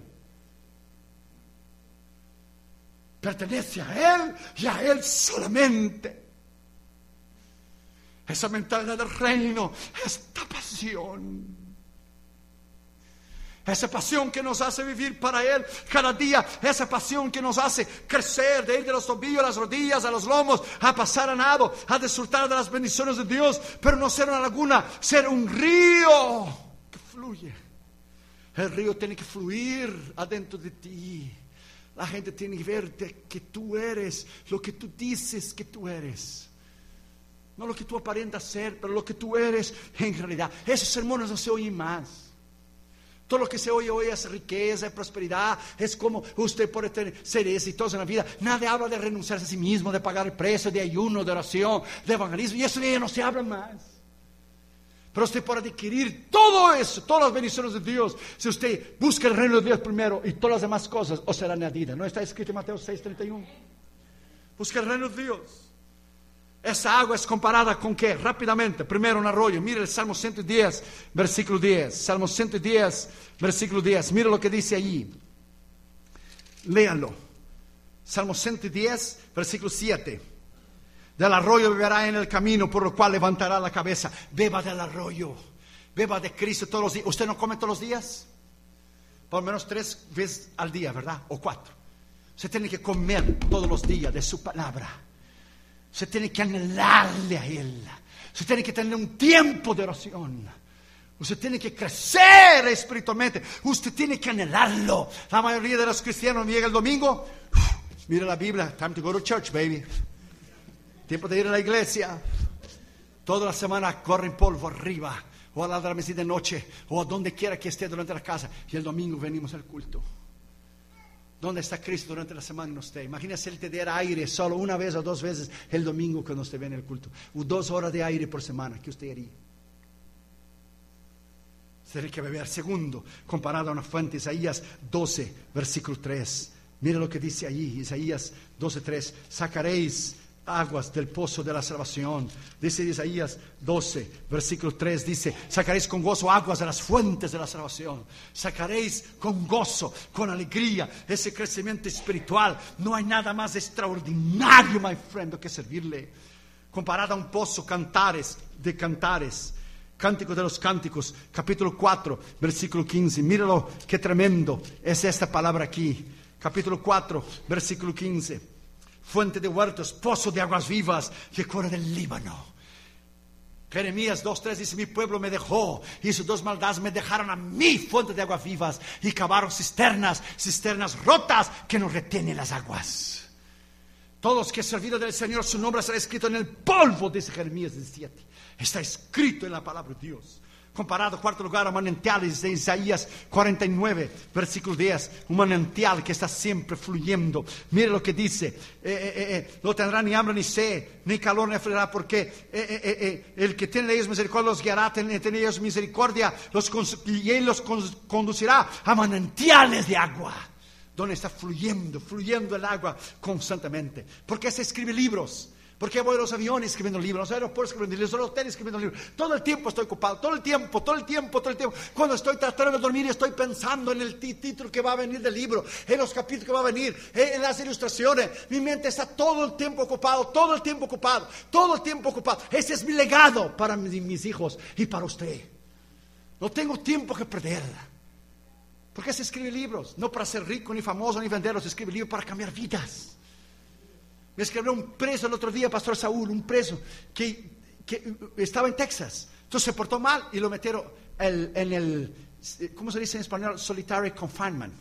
Pertenece a Él y a Él solamente. Esa mentalidad del reino, esta pasión. Esa pasión que nos hace vivir para Él cada día. Esa pasión que nos hace crecer, de ir de los tobillos a las rodillas, a los lomos, a pasar a nado, a disfrutar de las bendiciones de Dios. Pero no ser una laguna, ser un río que fluye. El río tiene que fluir adentro de ti. La gente tiene que verte que tú eres lo que tú dices que tú eres. No lo que tú aparentas ser, pero lo que tú eres en realidad. Esos sermones no se oyen más. Todo lo que se oye hoy es riqueza, es prosperidad, es como usted puede tener, ser exitoso en la vida. Nadie habla de renunciarse a sí mismo, de pagar el precio, de ayuno, de oración, de evangelismo, y eso ya no se habla más. Pero usted puede adquirir todo eso, todas las bendiciones de Dios, si usted busca el reino de Dios primero, y todas las demás cosas os serán añadidas. ¿No está escrito en Mateo seis, treinta y uno? Busca el reino de Dios. Esa agua es comparada con ¿qué? Rápidamente, primero un arroyo. Mire el Salmo ciento diez, versículo diez. Salmo ciento diez, versículo diez. Mire lo que dice allí. Léanlo. Salmo ciento diez, versículo siete. Del arroyo beberá en el camino, por lo cual levantará la cabeza. Beba del arroyo. Beba de Cristo todos los días. ¿Usted no come todos los días? Por lo menos tres veces al día, ¿verdad? O cuatro. Usted tiene que comer todos los días de su palabra. Usted tiene que anhelarle a Él. Usted tiene que tener un tiempo de oración. Usted tiene que crecer espiritualmente. Usted tiene que anhelarlo. La mayoría de los cristianos llega el domingo. Uf, mira la Biblia. Time to go to church, baby. Tiempo de ir a la iglesia. Toda la semana corren polvo arriba. O a la de la mesita de noche. O a donde quiera que esté durante la casa. Y el domingo venimos al culto. ¿Dónde está Cristo durante la semana? No esté. Imagínese Él te diera aire solo una vez o dos veces el domingo cuando usted viene al culto. O dos horas de aire por semana. ¿Qué usted haría? Tiene que beber. Segundo, comparado a una fuente, Isaías doce, versículo tres. Mira lo que dice allí, Isaías doce, tres. Sacaréis aguas del pozo de la salvación. Dice Isaías doce, versículo tres, dice, sacaréis con gozo aguas de las fuentes de la salvación. Sacaréis con gozo, con alegría, ese crecimiento espiritual. No hay nada más extraordinario, my friend, que servirle. Comparado a un pozo, Cantares, de Cantares, Cántico de los Cánticos, capítulo cuatro, versículo quince. Míralo, qué tremendo es esta palabra aquí. Capítulo cuatro, versículo quince. Fuente de huertos, pozo de aguas vivas que corre del Líbano. Jeremías dos, tres dice, mi pueblo me dejó y sus dos maldades me dejaron a mí, fuente de aguas vivas, y cavaron cisternas, cisternas rotas que no retienen las aguas. Todos los que han servido del Señor, su nombre será escrito en el polvo, dice Jeremías diecisiete. Está escrito en la palabra de Dios. Comparado, cuarto lugar, a manantiales de Isaías cuarenta y nueve, versículo diez. Un manantial que está siempre fluyendo. Mire lo que dice. Eh, eh, eh, no tendrá ni hambre ni sed, ni calor ni frío, porque eh, eh, eh, el que tiene de ellos misericordia los guiará, tiene de ellos misericordia los y Él los conducirá a manantiales de agua. Donde está fluyendo, fluyendo el agua constantemente. ¿Por qué se escribe libros? ¿Por qué voy a los aviones escribiendo libros, los aeropuertos escribiendo libros, los hoteles escribiendo libros? Todo el tiempo estoy ocupado, todo el tiempo, todo el tiempo, todo el tiempo. Cuando estoy tratando de dormir, estoy pensando en el título que va a venir del libro, en los capítulos que va a venir, en las ilustraciones. Mi mente está todo el tiempo ocupado, todo el tiempo ocupado, todo el tiempo ocupado. Ese es mi legado para mis hijos y para usted. No tengo tiempo que perder. ¿Por qué se escribe libros? No para ser rico, ni famoso, ni venderlos. Se escribe libros para cambiar vidas. Me escribió un preso el otro día, Pastor Saúl, un preso que, que estaba en Texas. Entonces se portó mal y lo metieron el, en el, ¿cómo se dice en español? Solitary confinement.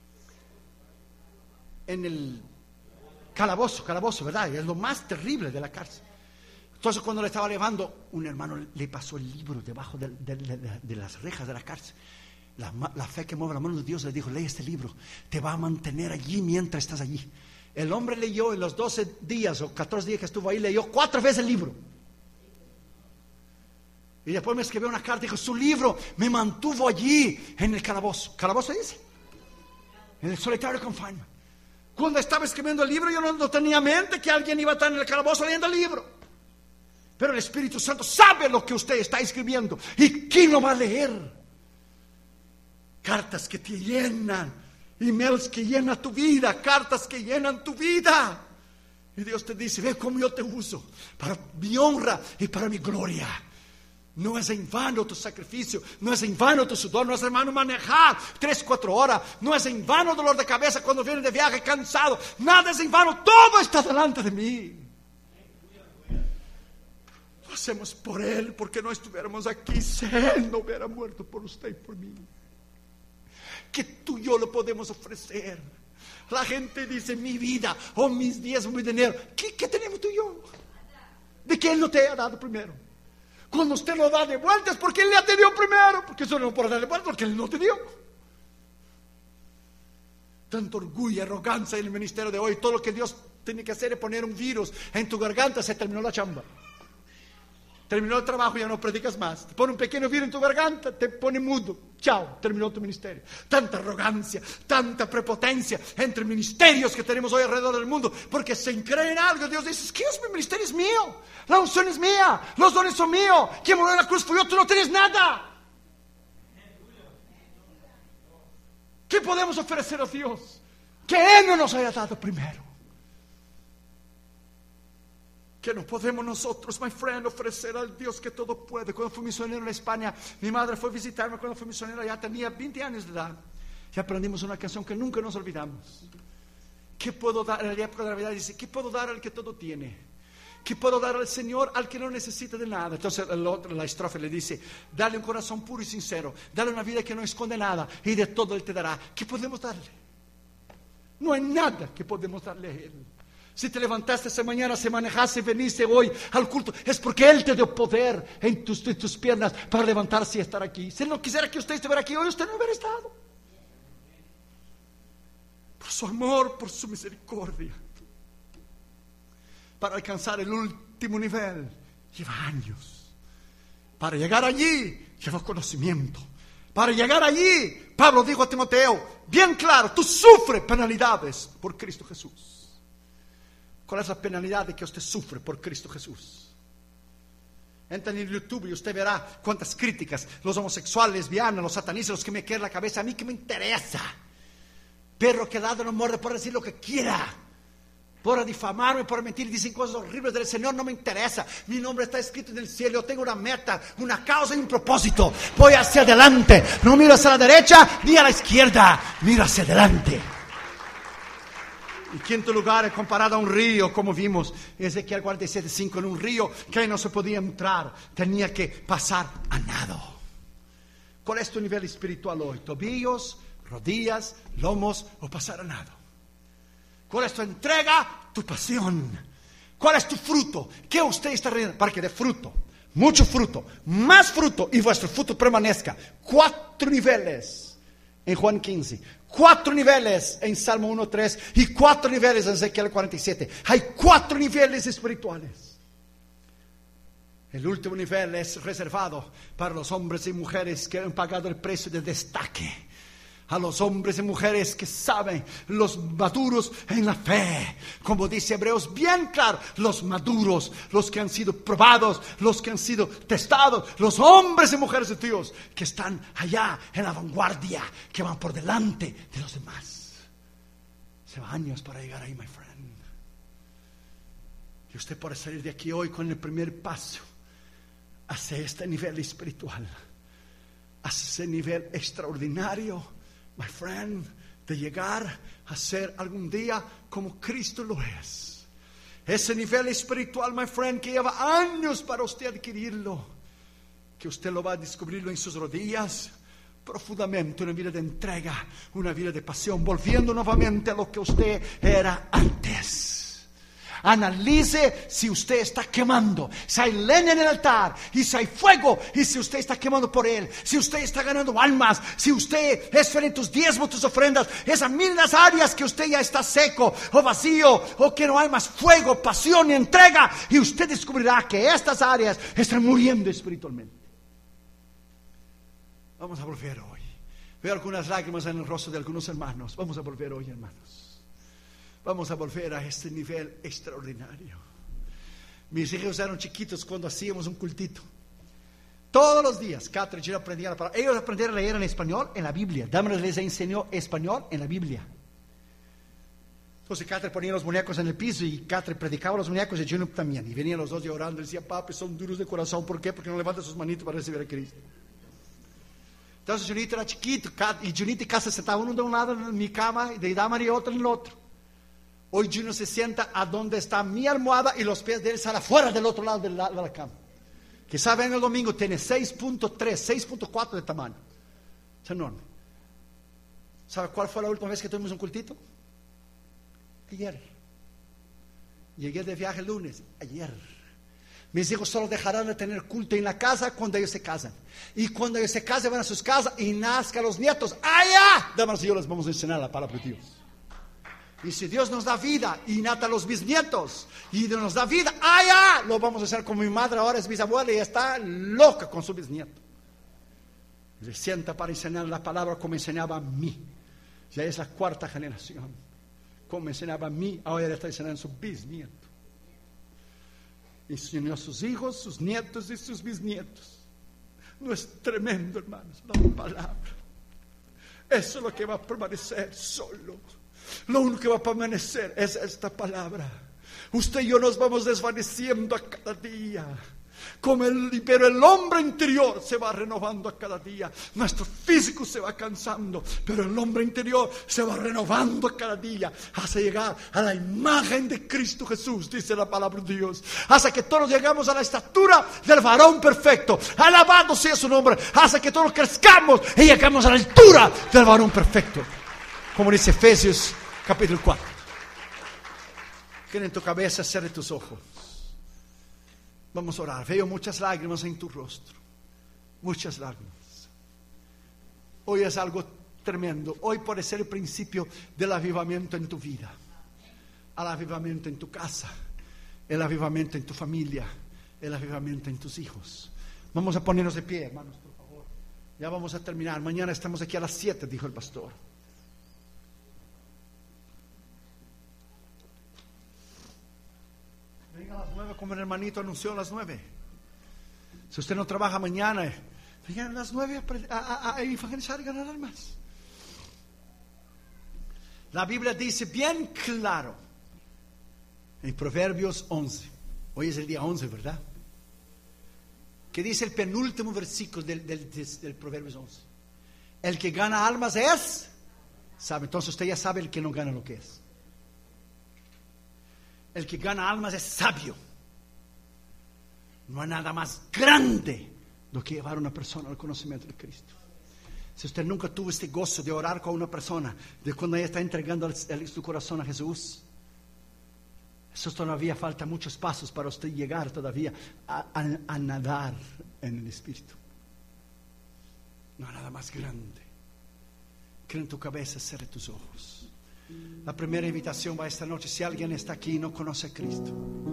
En el calabozo, calabozo, ¿verdad? Es lo más terrible de la cárcel. Entonces cuando le estaba llevando, un hermano le pasó el libro debajo de, de, de, de las rejas de la cárcel. La, la fe que mueve la mano de Dios le dijo: lee este libro, te va a mantener allí mientras estás allí. El hombre leyó en los doce días o catorce días que estuvo ahí, leyó cuatro veces el libro. Y después me escribió una carta y dijo: su libro me mantuvo allí en el calabozo. ¿Calabozo dice? En el solitary confinement. Cuando estaba escribiendo el libro, yo no, no tenía mente que alguien iba a estar en el calabozo leyendo el libro. Pero el Espíritu Santo sabe lo que usted está escribiendo. ¿Y quién lo va a leer? Cartas que te llenan, emails que llenan tu vida, cartas que llenan tu vida. Y Dios te dice: ve cómo yo te uso para mi honra y para mi gloria. No es en vano tu sacrificio, no es en vano tu sudor, no es en vano manejar tres, cuatro horas, no es en vano dolor de cabeza cuando vienes de viaje cansado. Nada es en vano, todo está delante de mí. Lo hacemos por Él, porque no estuviéramos aquí si Él no hubiera muerto por usted y por mí. Que tú y yo lo podemos ofrecer. La gente dice: mi vida, o oh, mis días, o mi dinero. ¿Qué, ¿Qué tenemos tú y yo? De que Él no te haya dado primero. Cuando usted lo da de vuelta es porque Él ya te dio primero. Porque eso no puede darle vuelta porque Él no te dio. Tanto orgullo y arrogancia en el ministerio de hoy. Todo lo que Dios tiene que hacer es poner un virus en tu garganta. Se terminó la chamba. Terminó el trabajo y ya no predicas más. Te pone un pequeño virus en tu garganta, te pone mudo. Chao, terminó tu ministerio. Tanta arrogancia, tanta prepotencia entre ministerios que tenemos hoy alrededor del mundo, porque se creen en algo. Dios dice: ¿qué es? Mi ministerio es mío, la unción es mía, los dones son míos. Quien murió en la cruz fue yo, tú no tienes nada. ¿Qué podemos ofrecer a Dios que Él no nos haya dado primero? Que no podemos nosotros, my friend, ofrecer al Dios que todo puede. Cuando fui misionero en España, mi madre fue a visitarme. Cuando fui misionero ya tenía veinte años de edad. Y aprendimos una canción que nunca nos olvidamos. ¿Qué puedo dar? En la época de Navidad dice: ¿qué puedo dar al que todo tiene? ¿Qué puedo dar al Señor al que no necesita de nada? Entonces el otro, la estrofe le dice: dale un corazón puro y sincero, dale una vida que no esconde nada, y de todo Él te dará. ¿Qué podemos darle? No hay nada que podemos darle a Él. Si te levantaste esa mañana, se manejaste, veniste hoy al culto, es porque Él te dio poder en tus, en tus piernas para levantarse y estar aquí. Si Él no quisiera que usted estuviera aquí hoy, usted no hubiera estado. Por su amor, por su misericordia. Para alcanzar el último nivel lleva años. Para llegar allí lleva conocimiento. Para llegar allí, Pablo dijo a Timoteo, bien claro: tú sufres penalidades por Cristo Jesús. ¿Cuál es la penalidad de que usted sufre por Cristo Jesús? Entra en el YouTube y usted verá cuántas críticas. Los homosexuales, lesbianas, los satanistas, los que me quieren la cabeza. A mí que me interesa. Perro que dado no muerde por decir lo que quiera. Por difamarme, por mentir, dicen cosas horribles del Señor, no me interesa. Mi nombre está escrito en el cielo. Yo tengo una meta, una causa y un propósito. Voy hacia adelante. No miro hacia la derecha ni a la izquierda. Miro hacia adelante. En quinto lugar, es comparado a un río, como vimos en Ezequiel cuarenta y siete cinco, en un río que no se podía entrar, tenía que pasar a nado. ¿Cuál es tu nivel espiritual hoy? ¿Tobillos, rodillas, lomos o pasar a nado? ¿Cuál es tu entrega? Tu pasión. ¿Cuál es tu fruto? ¿Qué usted está riendo? Para que dé fruto, mucho fruto, más fruto, y vuestro fruto permanezca. Cuatro niveles en Juan quince. Cuatro niveles en Salmo uno tres y cuatro niveles en Ezequiel cuarenta y siete. Hay cuatro niveles espirituales. El último nivel es reservado para los hombres y mujeres que han pagado el precio de destaque. a los hombres y mujeres que saben, los maduros en la fe, como dice Hebreos bien claro, los maduros, los que han sido probados, los que han sido testados, los hombres y mujeres de Dios que están allá en la vanguardia, que van por delante de los demás. Lleva años para llegar ahí, my friend. Y usted puede salir de aquí hoy con el primer paso hacia este nivel espiritual, hacia ese nivel extraordinario, my friend, de llegar a ser algún día como Cristo lo es. Ese nivel espiritual, my friend, que lleva años para usted adquirirlo, que usted lo va a descubrirlo en sus rodillas, profundamente, una vida de entrega, una vida de pasión, volviendo nuevamente a lo que usted era antes. Analice si usted está quemando, si hay leña en el altar y si hay fuego, y si usted está quemando por él, si usted está ganando almas, si usted es fiel en tus diezmos, tus ofrendas, esas mil las áreas que usted ya está seco o vacío, o que no hay más fuego, pasión y entrega, y usted descubrirá que estas áreas están muriendo espiritualmente. Vamos a volver hoy. Veo algunas lágrimas en el rostro de algunos hermanos. Vamos a volver hoy, hermanos. Vamos a volver a este nivel extraordinario. Mis hijos eran chiquitos cuando hacíamos un cultito. Todos los días, Catherine y yo aprendían la palabra. Ellos aprendieron a leer en español en la Biblia. Damaris les enseñó español en la Biblia. Entonces Catherine ponía los muñecos en el piso y Catherine predicaba a los muñecos y Junip también. Y venían los dos llorando y decía, papi, son duros de corazón. ¿Por qué? Porque no levantan sus manitos para recibir a Cristo. Entonces Junito era chiquito y Junito y Casa se sentaban uno de un lado en mi cama y de Damaris y otro en el otro. Hoy Junior se sienta a donde está mi almohada y los pies de él están afuera del otro lado de la, de la cama. Que sabe, en el domingo tiene seis punto tres, seis punto cuatro de tamaño. Es enorme. ¿Sabe cuál fue la última vez que tuvimos un cultito? Ayer. Llegué de viaje el lunes. Ayer. Mis hijos solo dejarán de tener culto en la casa cuando ellos se casan. Y cuando ellos se casan van a sus casas y nazcan los nietos. ¡Allá! Damas y yo les vamos a enseñar la palabra de Dios. Y si Dios nos da vida y nata los bisnietos y nos da vida, allá lo vamos a hacer. Como mi madre ahora es bisabuela y está loca con su bisnieto. Le sienta para enseñar la palabra como enseñaba a mí. Ya es la cuarta generación. Como enseñaba a mí, ahora le está enseñando a su bisnieto. Enseñó a sus hijos, sus nietos y sus bisnietos. No es tremendo, hermanos, la palabra. Eso es lo que va a permanecer solo. Lo único que va a permanecer es esta palabra. Usted y yo nos vamos desvaneciendo a cada día. Como el, pero el hombre interior se va renovando a cada día. Nuestro físico se va cansando, pero el hombre interior se va renovando a cada día, hasta llegar a la imagen de Cristo Jesús, dice la palabra de Dios, hasta que todos llegamos a la estatura del varón perfecto. Alabado sea su nombre. Hasta que todos crezcamos y llegamos a la altura del varón perfecto, como dice Efesios capítulo cuatro. Que en tu cabeza, cierre tus ojos. Vamos a orar. Veo muchas lágrimas en tu rostro. Muchas lágrimas. Hoy es algo tremendo. Hoy puede ser el principio del avivamiento en tu vida. El avivamiento en tu casa. El avivamiento en tu familia. El avivamiento en tus hijos. Vamos a ponernos de pie, hermanos, por favor. Ya vamos a terminar. Mañana estamos aquí a las siete, dijo el pastor. Venga a las nueve, como el hermanito anunció a las nueve. Si usted no trabaja mañana, venga a las nueve a, a, a evangelizar y ganar almas. La Biblia dice bien claro en Proverbios once. Hoy es el día once, ¿verdad? Que dice el penúltimo versículo del, del, del, del Proverbios once. El que gana almas es sabe. Entonces usted ya sabe el que no gana lo que es. El que gana almas es sabio. No hay nada más grande do que llevar a una persona al conocimiento de Cristo. Si usted nunca tuvo este gozo de orar con una persona, de cuando ella está entregando el, el, su corazón a Jesús, eso todavía falta muchos pasos para usted llegar todavía a, a, a nadar en el Espíritu. No hay nada más grande. Que en tu cabeza, cierre tus ojos. La primera invitación va esta noche. Si alguien está aquí y no conoce a Cristo,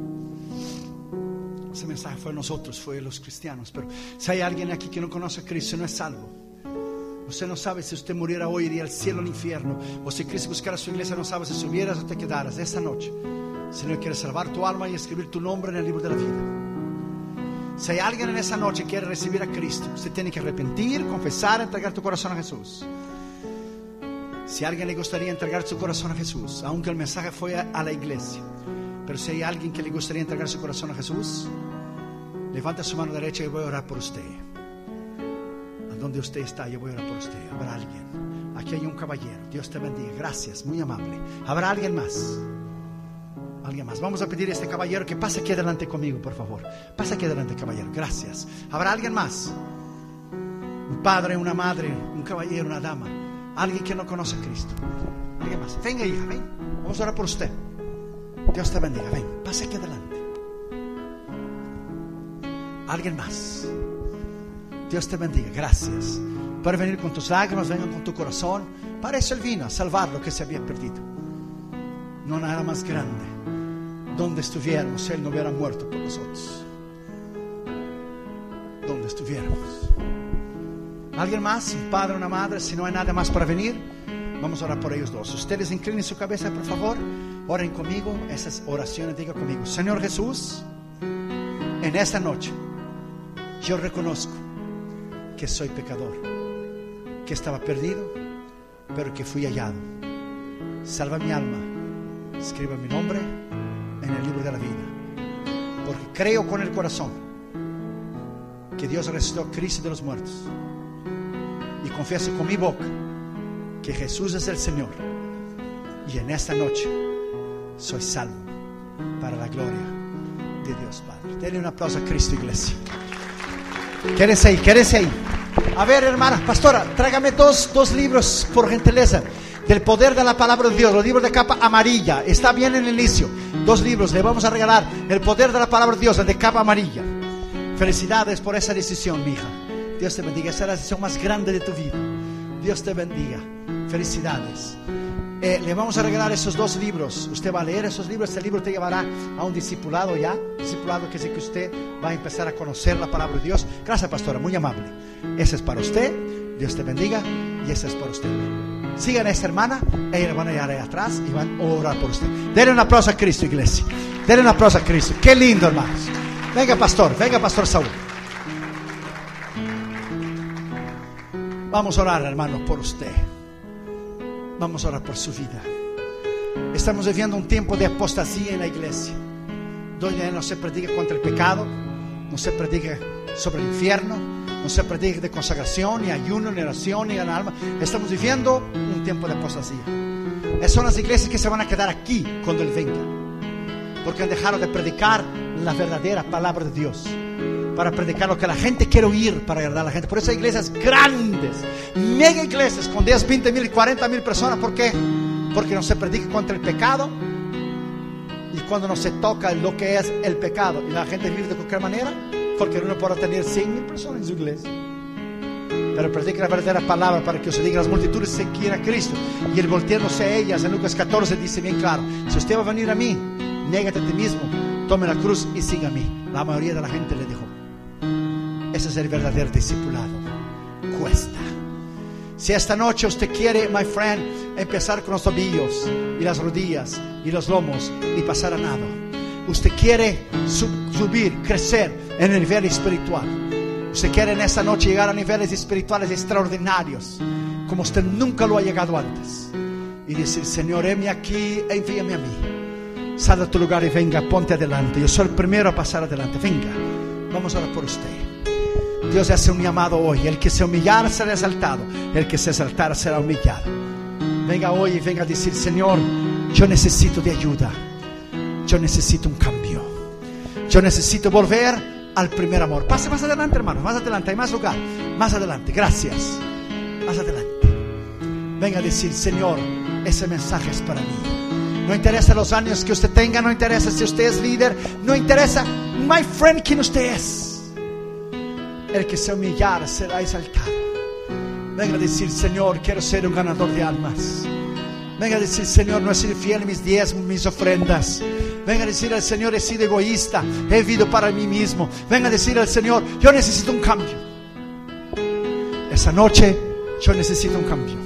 ese mensaje fue a nosotros, fue a los cristianos. Pero si hay alguien aquí que no conoce a Cristo, no es salvo, Usted no sabe si usted muriera hoy, iría al cielo o al infierno. O si Cristo buscara su iglesia, no sabe si subieras o te quedaras. Esta noche, el Señor quiere salvar tu alma y escribir tu nombre en el libro de la vida. Si hay alguien en esa noche que quiere recibir a Cristo, usted tiene que arrepentir, confesar, entregar tu corazón a Jesús. Si a alguien le gustaría entregar su corazón a Jesús, aunque el mensaje fue a la iglesia, pero si hay alguien que le gustaría entregar su corazón a Jesús, levanta su mano derecha y voy a orar por usted. A donde usted está, yo voy a orar por usted. Habrá alguien. Aquí hay un caballero. Dios te bendiga. Gracias, muy amable. Habrá alguien más. Alguien más. Vamos a pedir a este caballero que pase aquí adelante conmigo, por favor. Pase aquí adelante, caballero. Gracias. Habrá alguien más. Un padre, una madre, un caballero, una dama. Alguien que no conoce a Cristo. Alguien más. Venga, hija, ven. Vamos a orar por usted. Dios te bendiga. Ven, pase aquí adelante. Alguien más. Dios te bendiga. Gracias. Puedes venir con tus lágrimas, vengan con tu corazón. Para eso Él vino, a salvar lo que se había perdido. No nada más grande. Donde estuviéramos, Él no hubiera muerto por nosotros. Donde estuviéramos. ¿Alguien más? Un padre, una madre. Si no hay nada más para venir, vamos a orar por ellos dos. Ustedes inclinen su cabeza, por favor. Oren conmigo esas oraciones. Diga conmigo: Señor Jesús, en esta noche yo reconozco que soy pecador, que estaba perdido, pero que fui hallado. Salva mi alma, escriba mi nombre en el libro de la vida, porque creo con el corazón que Dios resucitó a Cristo de los muertos, y confieso con mi boca que Jesús es el Señor, y en esta noche soy salvo para la gloria de Dios Padre. Denle un aplauso a Cristo, iglesia. Quédense ahí, quédense ahí. A ver, hermana, pastora, tráigame dos, dos libros, por gentileza, del poder de la palabra de Dios. Los libros de capa amarilla. Está bien en el inicio. Dos libros, le vamos a regalar. El poder de la palabra de Dios, el de capa amarilla. Felicidades por esa decisión, mi hija. Dios te bendiga. Esa es la decisión más grande de tu vida. Dios te bendiga. Felicidades. Eh, le vamos a regalar esos dos libros. Usted va a leer esos libros. Este libro te llevará a un discipulado ya. Discipulado que sé que usted va a empezar a conocer la palabra de Dios. Gracias, pastora, muy amable. Ese es para usted. Dios te bendiga. Y ese es para usted. Sigan a esta hermana. Ellos van a ir allá atrás y van a orar por usted. Denle un aplauso a Cristo, iglesia. Denle un aplauso a Cristo. Qué lindo, hermanos. Venga, pastor. Venga, pastor Saúl. Vamos a orar, hermanos, por usted. Vamos a orar por su vida. Estamos viviendo un tiempo de apostasía en la iglesia, donde no se predica contra el pecado, no se predica sobre el infierno, no se predica de consagración, ni ayuno, ni oración, ni ganar alma. Estamos viviendo un tiempo de apostasía. Esas son las iglesias que se van a quedar aquí cuando Él venga, porque han dejado de predicar la verdadera palabra de Dios, para predicar lo que la gente quiere oír, para agradar a la gente. Por eso hay iglesias grandes, mega iglesias con diez, veinte mil y cuarenta mil personas. ¿Por qué? Porque no se predica contra el pecado, y cuando no se toca lo que es el pecado y la gente vive de cualquier manera, porque uno puede tener cien mil personas en su iglesia, pero predica la verdadera palabra para que se diga las multitudes se quiera a Cristo. Y el volteándose a ellas, en Lucas catorce dice bien claro: si usted va a venir a mí, niégate a ti mismo, tome la cruz y siga a mí. La mayoría de la gente le dijo: ese es el verdadero discipulado. Cuesta. Si esta noche usted quiere, my friend, empezar con los tobillos y las rodillas y los lomos y pasar a nado, usted quiere sub- subir, crecer en el nivel espiritual, usted quiere en esta noche llegar a niveles espirituales extraordinarios, como usted nunca lo ha llegado antes, y decir: Señor, heme aquí, envíame a mí. Sal de tu lugar y venga, ponte adelante. Yo soy el primero a pasar adelante. Venga, vamos a orar por usted. Dios hace un llamado hoy: el que se humillara será exaltado, el que se exaltara será humillado. Venga hoy y venga a decir: Señor, yo necesito de ayuda, yo necesito un cambio, yo necesito volver al primer amor. Pase más adelante, hermanos, más adelante, hay más lugar, más adelante, gracias, más adelante. Venga a decir: Señor, ese mensaje es para mí. No interesa los años que usted tenga, no interesa si usted es líder, no interesa, my friend, quién usted es. El que se humillara será exaltado. Venga a decir: Señor, quiero ser un ganador de almas. Venga a decir: Señor, no he sido fiel en mis diezmos, mis ofrendas. Venga a decir al Señor: he sido egoísta, he vivido para mí mismo. Venga a decir al Señor: yo necesito un cambio. Esa noche Yo necesito un cambio.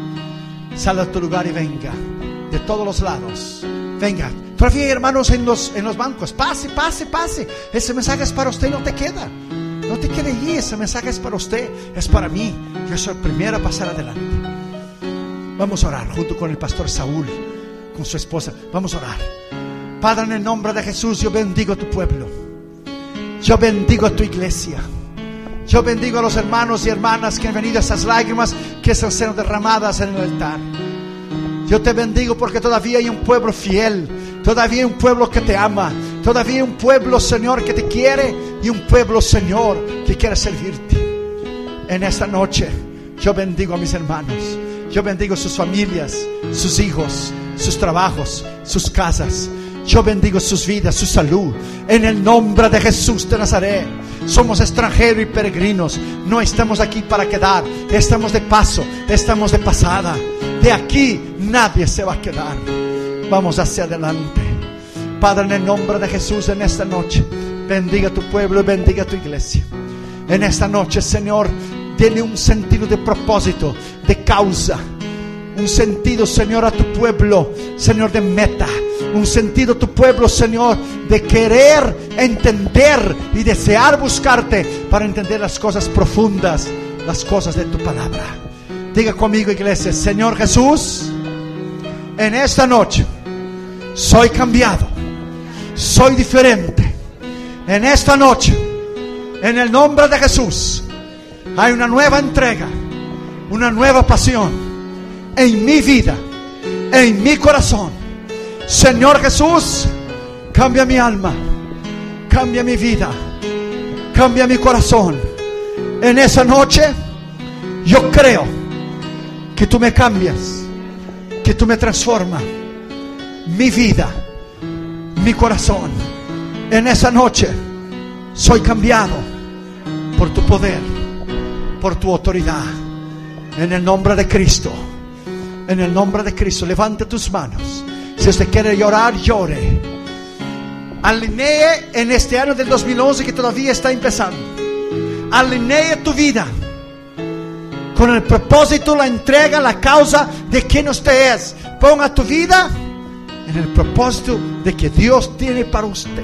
Sal a tu lugar y venga. De todos los lados. Venga. Todavía hay hermanos en los, en los bancos. Pase, pase, pase. Ese mensaje es para usted, no te queda. No te quede allí. Ese mensaje es para usted. Es para mí. Yo soy el primero a pasar adelante. Vamos a orar junto con el pastor Saúl, con su esposa. Vamos a orar. Padre, en el nombre de Jesús, yo bendigo a tu pueblo. Yo bendigo a tu iglesia. Yo bendigo a los hermanos y hermanas que han venido a esas lágrimas que están siendo derramadas en el altar. Yo te bendigo porque todavía hay un pueblo fiel. Todavía hay un pueblo que te ama. Todavía hay un pueblo, Señor, que te quiere. Y un pueblo, Señor, que quiere servirte. En esta noche yo bendigo a mis hermanos. Yo bendigo sus familias, sus hijos, sus trabajos, sus casas. Yo bendigo sus vidas, su salud. En el nombre de Jesús de Nazaret. Somos extranjeros y peregrinos. No estamos aquí para quedar. Estamos de paso, estamos de pasada. De aquí nadie se va a quedar. Vamos hacia adelante. Padre, en el nombre de Jesús, en esta noche, bendiga a tu pueblo y bendiga a tu iglesia. En esta noche, Señor, tiene un sentido de propósito, de causa. Un sentido, Señor, a tu pueblo, Señor, de meta. Un sentido a tu pueblo, Señor, de querer entender y desear buscarte para entender las cosas profundas, las cosas de tu palabra. Diga conmigo, iglesia: Señor Jesús, en esta noche soy cambiado, soy diferente. En esta noche, en el nombre de Jesús, hay una nueva entrega, una nueva pasión en mi vida, en mi corazón. Señor Jesús, cambia mi alma, cambia mi vida, cambia mi corazón. En esa noche yo creo que tú me cambias, que tú me transformas mi vida, mi corazón. En esa noche soy cambiado por tu poder, por tu autoridad. En el nombre de Cristo, en el nombre de Cristo, levante tus manos. Si usted quiere llorar, llore. Alinee en este año del dos mil once que todavía está empezando. Alinee tu vida con el propósito, la entrega, la causa de quien usted es. Ponga tu vida en el propósito de que Dios tiene para usted.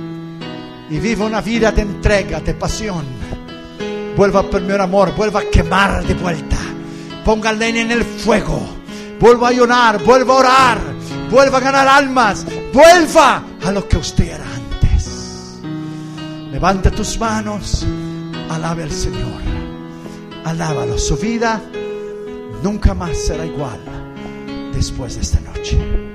Y viva una vida de entrega, de pasión. Vuelva al primer amor, vuelva a quemar de vuelta. Ponga leña en el fuego. Vuelva a llorar, vuelva a orar. Vuelva a ganar almas. Vuelva a lo que usted era antes. Levante tus manos. Alabe al Señor. Alábalo. Su vida nunca más será igual después de esta noche.